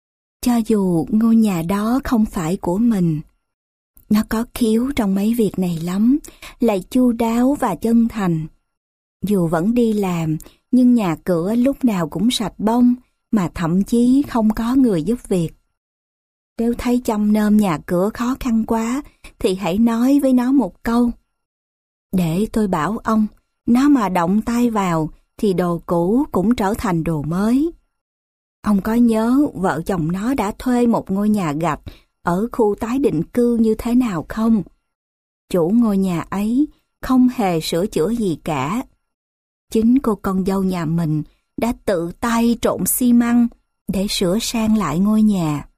Cho dù ngôi nhà đó không phải của mình, nó có khiếu trong mấy việc này lắm, lại chu đáo và chân thành. Dù vẫn đi làm, nhưng nhà cửa lúc nào cũng sạch bông, mà thậm chí không có người giúp việc. Nếu thấy chăm nom nhà cửa khó khăn quá, thì hãy nói với nó một câu. Để tôi bảo ông, nó mà động tay vào, thì đồ cũ cũng trở thành đồ mới. Ông có nhớ vợ chồng nó đã thuê một ngôi nhà gạch ở khu tái định cư như thế nào không? Chủ ngôi nhà ấy không hề sửa chữa gì cả. Chính cô con dâu nhà mình đã tự tay trộn xi măng để sửa sang lại ngôi nhà.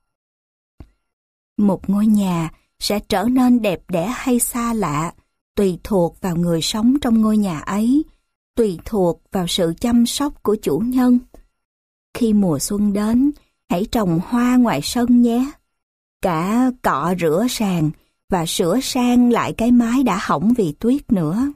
Một ngôi nhà sẽ trở nên đẹp đẽ hay xa lạ, tùy thuộc vào người sống trong ngôi nhà ấy, tùy thuộc vào sự chăm sóc của chủ nhân. Khi mùa xuân đến, hãy trồng hoa ngoài sân nhé. Cả cọ rửa sàn và sửa sang lại cái mái đã hỏng vì tuyết nữa.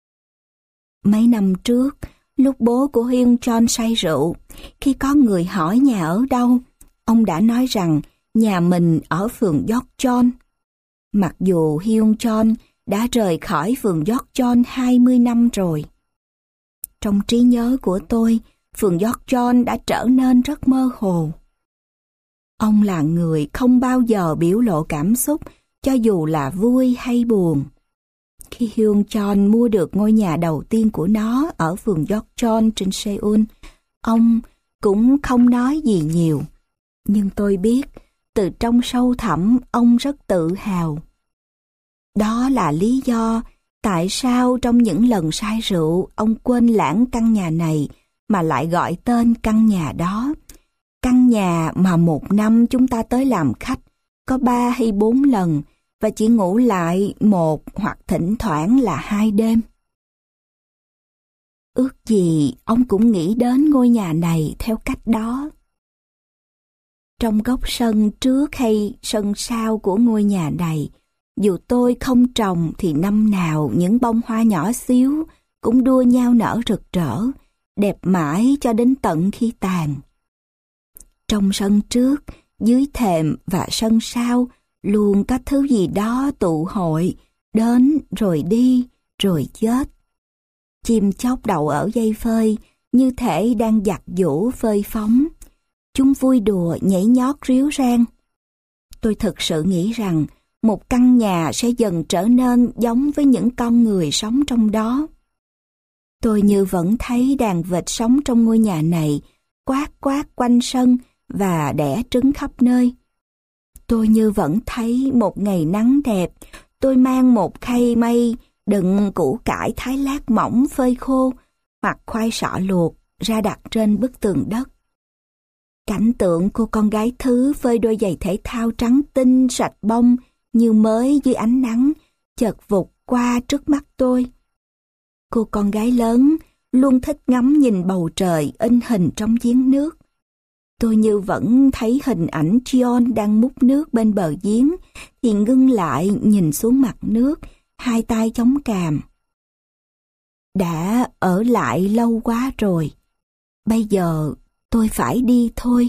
Mấy năm trước, lúc bố của Hyun Chon say rượu, khi có người hỏi nhà ở đâu, ông đã nói rằng nhà mình ở phường Yeokjeon. Mặc dù Hyun Chon đã rời khỏi phường Yeokjeon hai mươi năm rồi. Trong trí nhớ của tôi, phường Yeokjeon đã trở nên rất mơ hồ. Ông là người không bao giờ biểu lộ cảm xúc, cho dù là vui hay buồn. Khi Hyun Chon mua được ngôi nhà đầu tiên của nó ở phường Yeokjeon trên Seoul, ông cũng không nói gì nhiều. Nhưng tôi biết, từ trong sâu thẳm ông rất tự hào. Đó là lý do tại sao trong những lần say rượu ông quên lãng căn nhà này mà lại gọi tên căn nhà đó. Căn nhà mà một năm chúng ta tới làm khách có ba hay bốn lần và chỉ ngủ lại một hoặc thỉnh thoảng là hai đêm. Ước gì ông cũng nghĩ đến ngôi nhà này theo cách đó. Trong góc sân trước hay sân sau của ngôi nhà này, dù tôi không trồng thì năm nào những bông hoa nhỏ xíu cũng đua nhau nở rực rỡ, đẹp mãi cho đến tận khi tàn. Trong sân trước, dưới thềm và sân sau luôn có thứ gì đó tụ hội, đến rồi đi, rồi chết. Chim chóc đậu ở dây phơi, như thể đang giặt giũ phơi phóng. Chúng vui đùa nhảy nhót ríu rang. Tôi thực sự nghĩ rằng một căn nhà sẽ dần trở nên giống với những con người sống trong đó. Tôi như vẫn thấy đàn vịt sống trong ngôi nhà này, quát quát quanh sân và đẻ trứng khắp nơi. Tôi như vẫn thấy một ngày nắng đẹp, tôi mang một khay mây đựng củ cải thái lát mỏng phơi khô hoặc khoai sọ luộc ra đặt trên bức tường đất. Cảnh tượng cô con gái Thứ phơi đôi giày thể thao trắng tinh sạch bông như mới dưới ánh nắng chợt vụt qua trước mắt tôi. Cô con gái lớn luôn thích ngắm nhìn bầu trời in hình trong giếng nước. Tôi như vẫn thấy hình ảnh Jeon đang múc nước bên bờ giếng thì ngưng lại nhìn xuống mặt nước, hai tay chống cằm. Đã ở lại lâu quá rồi, bây giờ tôi phải đi thôi.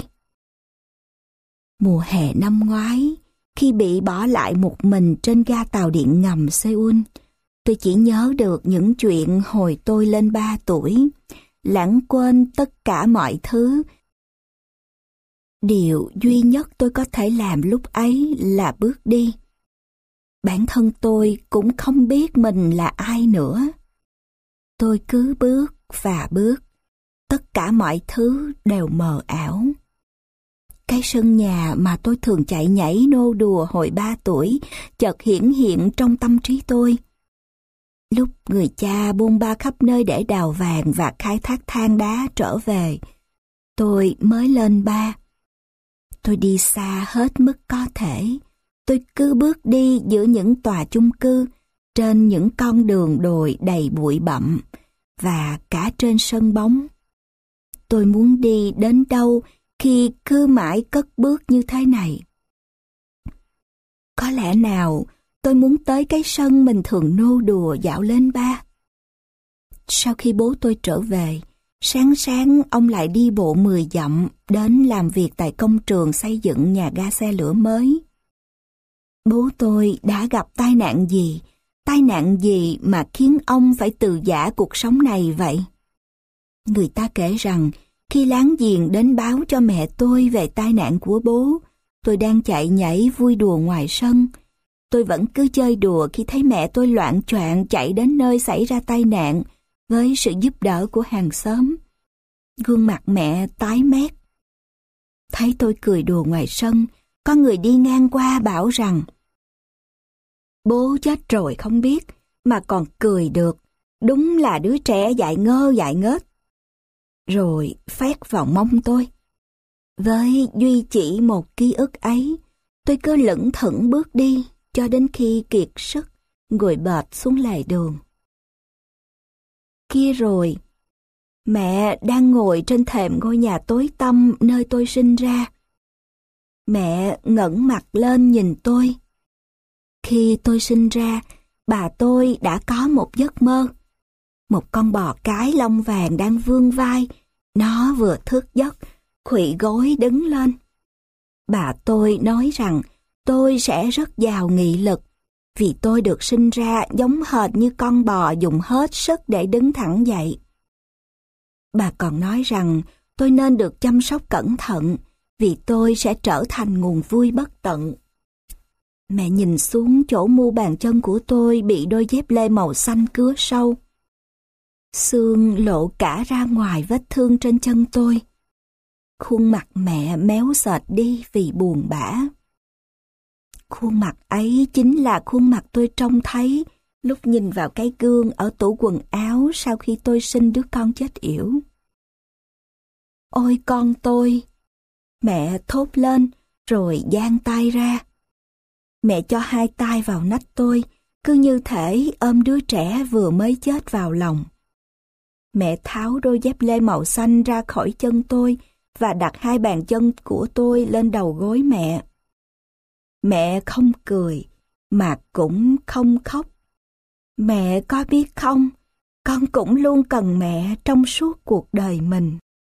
Mùa hè năm ngoái, khi bị bỏ lại một mình trên ga tàu điện ngầm Seoul, tôi chỉ nhớ được những chuyện hồi tôi lên ba tuổi, lãng quên tất cả mọi thứ. Điều duy nhất tôi có thể làm lúc ấy là bước đi. Bản thân tôi cũng không biết mình là ai nữa. Tôi cứ bước và bước, tất cả mọi thứ đều mờ ảo. Cái sân nhà mà tôi thường chạy nhảy nô đùa hồi ba tuổi chợt hiển hiện trong tâm trí tôi. Lúc người cha buôn ba khắp nơi để đào vàng và khai thác than đá trở về, tôi mới lên ba. Tôi đi xa hết mức có thể. Tôi cứ bước đi giữa những tòa chung cư, trên những con đường đồi đầy bụi bặm, và cả trên sân bóng. Tôi muốn đi đến đâu khi cứ mãi cất bước như thế này? Có lẽ nào tôi muốn tới cái sân mình thường nô đùa dạo lên ba. Sau khi bố tôi trở về, Sáng sáng ông lại đi bộ mười dặm đến làm việc tại công trường xây dựng nhà ga xe lửa mới. Bố tôi đã gặp tai nạn gì, tai nạn gì mà khiến ông phải từ giã cuộc sống này vậy? Người ta kể rằng khi láng giềng đến báo cho mẹ tôi về tai nạn của bố, tôi đang chạy nhảy vui đùa ngoài sân. Tôi vẫn cứ chơi đùa khi thấy mẹ tôi loạng choạng chạy đến nơi xảy ra tai nạn với sự giúp đỡ của hàng xóm. Gương mặt mẹ tái mét. Thấy tôi cười đùa ngoài sân, có người đi ngang qua bảo rằng bố chết rồi không biết, mà còn cười được, đúng là đứa trẻ dại ngơ dại ngớt. Rồi phát vào mông tôi. Với duy chỉ một ký ức ấy, tôi cứ lững thững bước đi cho đến khi kiệt sức, ngồi bệt xuống lề đường. Kia rồi, mẹ đang ngồi trên thềm ngôi nhà tối tăm nơi tôi sinh ra. Mẹ ngẩng mặt lên nhìn tôi. Khi tôi sinh ra, bà tôi đã có một giấc mơ. Một con bò cái lông vàng đang vươn vai, nó vừa thức giấc, khuỵu gối đứng lên. Bà tôi nói rằng tôi sẽ rất giàu nghị lực, vì tôi được sinh ra giống hệt như con bò dùng hết sức để đứng thẳng dậy. Bà còn nói rằng tôi nên được chăm sóc cẩn thận, vì tôi sẽ trở thành nguồn vui bất tận. Mẹ nhìn xuống chỗ mu bàn chân của tôi bị đôi dép lê màu xanh cứa sâu. Xương lộ cả ra ngoài vết thương trên chân tôi. Khuôn mặt mẹ méo sệt đi vì buồn bã. Khuôn mặt ấy chính là khuôn mặt tôi trông thấy lúc nhìn vào cái gương ở tủ quần áo sau khi tôi sinh đứa con chết yểu. Ôi con tôi! Mẹ thốt lên rồi giang tay ra. Mẹ cho hai tay vào nách tôi, cứ như thể ôm đứa trẻ vừa mới chết vào lòng. Mẹ tháo đôi dép lê màu xanh ra khỏi chân tôi và đặt hai bàn chân của tôi lên đầu gối mẹ. Mẹ không cười, mà cũng không khóc. Mẹ có biết không, con cũng luôn cần mẹ trong suốt cuộc đời mình.